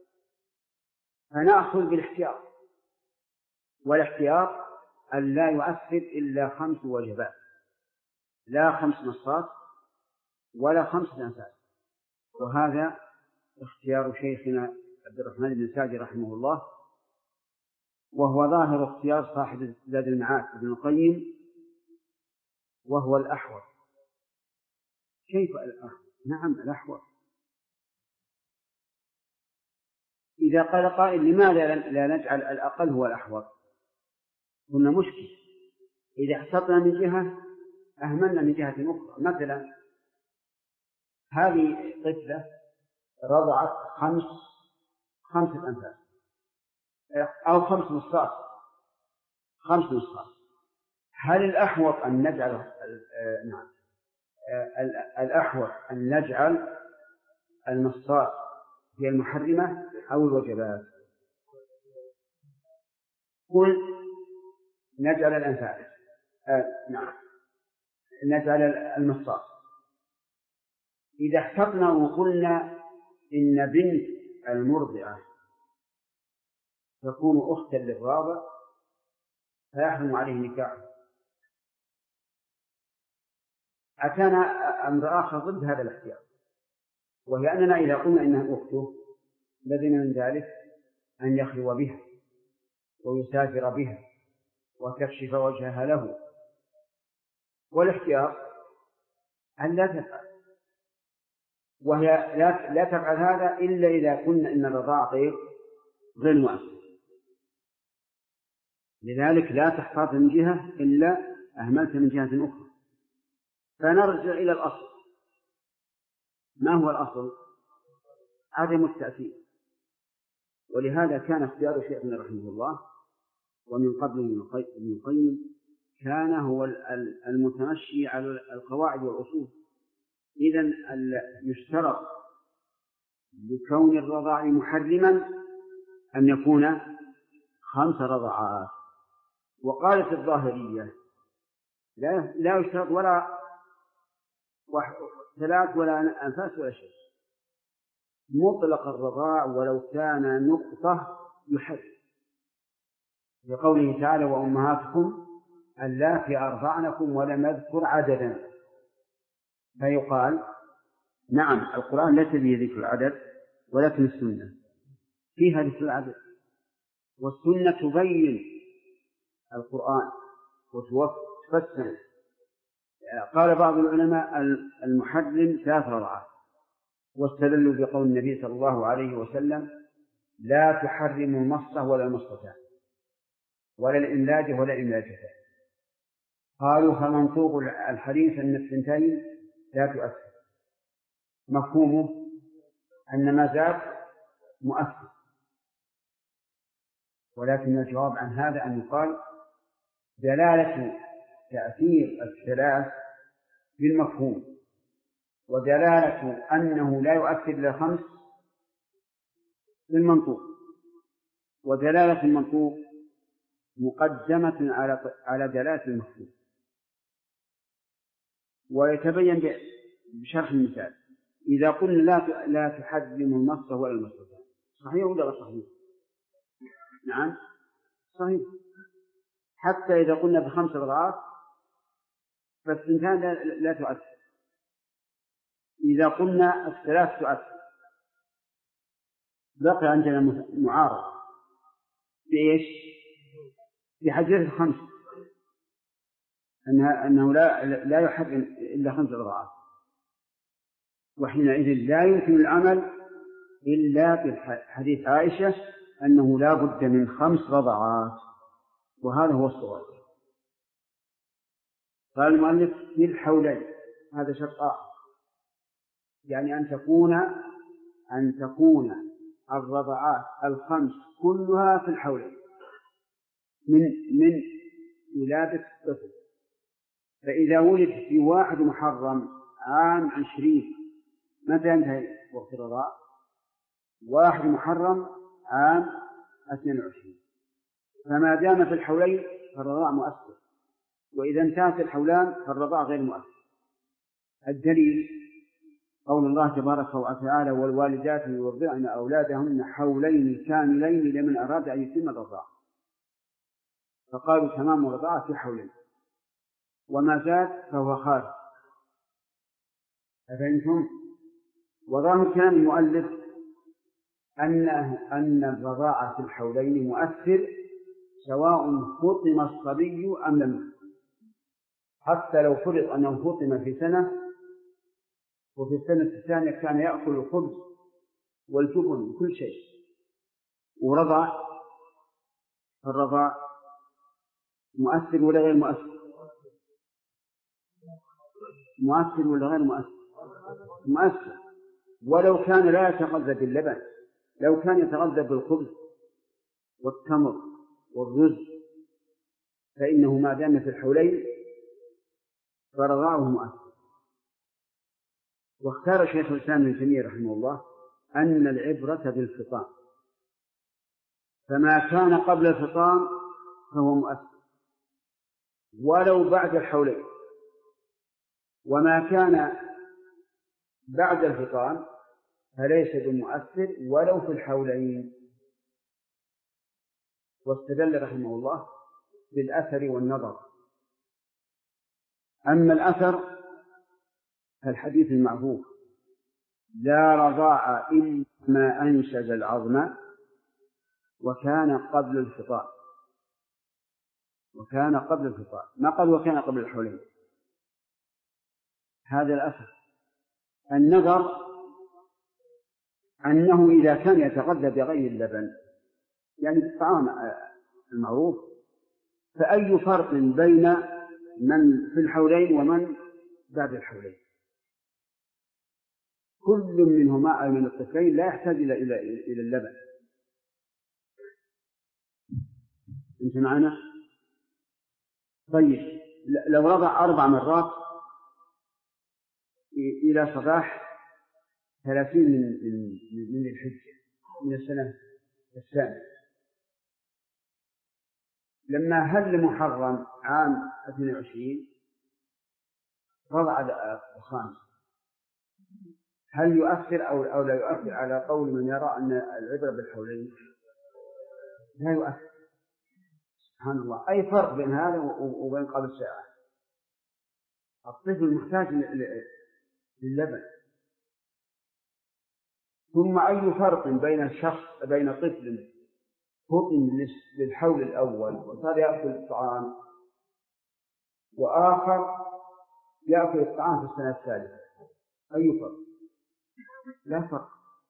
فنأخذ بالاحتياط، والاحتياط أن لا يؤثر إلا 5 وجبات، لا 5 مصاص ولا 5 أنفاس. وهذا اختيار شيخنا عبد الرحمن بن سعدي رحمه الله، وهو ظاهر اختيار صاحب زاد المعاد ابن القيم، وهو الأحوط. كيف الأحوط؟ نعم الأحوط. إذا قال قائل لماذا لا نجعل الأقل هو الأحوط؟ قلنا مشكل، إذا احتطنا من جهة أهملنا من جهة أخرى. مثلا هذه طفلة رضعت 5 أنفاس أو 5 مصاص، 5 مصاص. هل الأحوط أن نجعل الأحوط أن نجعل المصاص هي المحرمة أو الوجبات؟ قل نجعل الأنفاس، نجعل المصاص. إذا احتطنا وقلنا إن بنت المرضعة تكون أختا للراضع فيحرم عليه نكاحه، أتانا أمر آخر ضد هذا الاحتياط، وهي أننا إذا قلنا إنها أخته لازم من ذلك أن يخلو بها ويسافر بها وتكشف وجهها له، والاحتياط أن لا تفعل، وهي لا تفعل هذا إلا إذا كنا إن الرضاعة غير مؤثر. لذلك لا تحتاط من جهة إلا أهملت من جهة أخرى. فنرجع إلى الأصل. ما هو الأصل؟ عدم التأثير. ولهذا كان اختيار شيخنا رحمه الله ومن قبله ابن القيم كان هو المتمشي على القواعد والأصول. إذن يشترط لكون الرضاع محرما أن يكون 5 رضعات. وقالت الظاهرية لا يشترط ولا 3 ولا أنفاس ولا شيء، مطلق الرضاع ولو كان نقطة يحرم، لقوله تعالى وأمهاتكم اللاتي أرضعنكم ولم يذكر عددا. فيقال نعم القرآن ليس به ذكر العدد، ولكن السنة فيها ذكر العدد، والسنة تبين القرآن وتفسر. قال بعض العلماء المحرم 3 رضعات، واستدلوا بقول النبي صلى الله عليه وسلم لا تحرم المصة ولا المصتان ولا الإملاج ولا إملاجتان. قالوا فمنطوق الحديث أن 2 لا تؤثر، مفهومه أن ما زاد مؤثر، ولكن الجواب عن هذا أن يقال دلالة تأثير 3 بالمفهوم، ودلالة أنه لا يؤثر إلا 5 بالمنطوق، ودلالة المنطوق مقدمة على دلالة المفهوم. ويتبين بشرح المثال إذا قلنا لا تحرم المصة ولا المصتان، صحيح ولا غير صحيح؟ نعم صحيح. حتى إذا قلنا ب5 رضعات فالثنتان لا تؤثر، إذا قلنا 3 تؤثر. بقي عندنا معارض بإيش؟ بحديث 5 أنه لا يحرم إلا 5 رضعات، وحينئذ لا يمكن العمل إلا بحديث عائشة أنه لا بد من 5 رضعات، وهذا هو الصواب. قال المؤلف في الحولين، هذا شرط آخر، يعني أن تكون الرضعات 5 كلها في الحولين من ولادة الطفل. فإذا ولد في 1 محرم عام 20 متى ينتهي وقت الرضاع؟ 1 محرم عام 22، فما دام في الحولين فالرضاع مؤثر، وإذا انتهت الحولان فالرضاع غير مؤثر. الدليل قول الله تبارك وتعالى والوالدات يرضعن أولادهن حولين كاملين لمن أراد أن يتم الرضاعة، فقالوا تمام الرضاعة في حولين، وما زاد فهو خارج. أفهمتم؟ وظاهر كلام المؤلف أن الرضاعة في الحولين مؤثر سواء فطم الصبي أم لم، حتى لو فرض أنه فطم في سنة وفي السنة الثانية كان يأكل الخبز والجبن كل شيء ورضع، فالرضاع مؤثر ولا غير مؤثر؟ مؤثر ولا غير مؤثر؟ مؤثر. ولو كان لا يتغذى باللبن، لو كان يتغذى بالخبز والتمر والرز فإنه ما دام في الحولين فرضاعه مؤثر. واختار شيخ الإسلام ابن تيمية رحمه الله أن العبرة بالفطام، فما كان قبل الفطام فهو مؤثر ولو بعد الحولين، وما كان بعد الفطام فليس بمؤثر ولو في الحولين. واستدل رحمه الله بالأثر والنظر. أما الأثر فالحديث المعروف لا رضاع إلا ما أنشز العظم وكان قبل الفطام، وكان قبل الفطام، ما قال وكان قبل الحولين. هذا الأثر. النظر أنه إذا كان يتغذى بغير اللبن يعني بالطعام المعروف فأي فرق بين من في الحولين ومن بعد الحولين؟ كل منهما أي من الطفلين لا يحتاج إلى اللبن. أنت معنا؟ طيب لو رضع 4 مرات إلى صباح 30 من الحجة من السنة الثانية، لما هل محرم عام 22 رضع الخامس، هل يؤثر أو لا يؤثر على قول من يرى أن العبرة بالحولين؟ لا يؤثر. سبحان الله، أي فرق بين هذا وبين قبل ساعة؟ الطفل محتاج للبن. ثم أي فرق بين طفل فطن للحول الأول وصار يأكل الطعام وآخر يأكل الطعام في السنة الثالثة؟ أي فرق؟ لا فرق.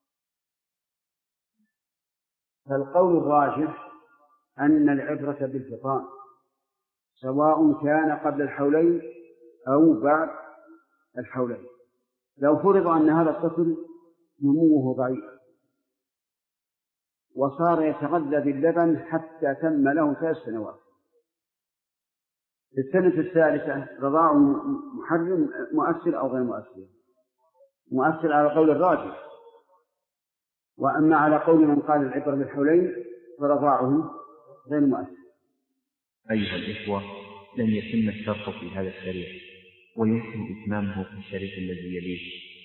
فالقول الراجح أن العبرة بالفطام سواء كان قبل الحولين أو بعد الحولين. لو فرض أن هذا الطفل نموه ضعيف وصار يتغذى باللبن حتى تم له 3 سنوات، في السنة الثالثة رضاعه محرم مؤثر أو غير مؤثر؟ مؤثر على قول الراجح. وأما على قول من قال العبرة بالحولين فرضاعه غير مؤثر. أيها الإخوة، لم يتم الشرط في هذا الشريط، ويمكن إتمامه في الشريط الذي يليه.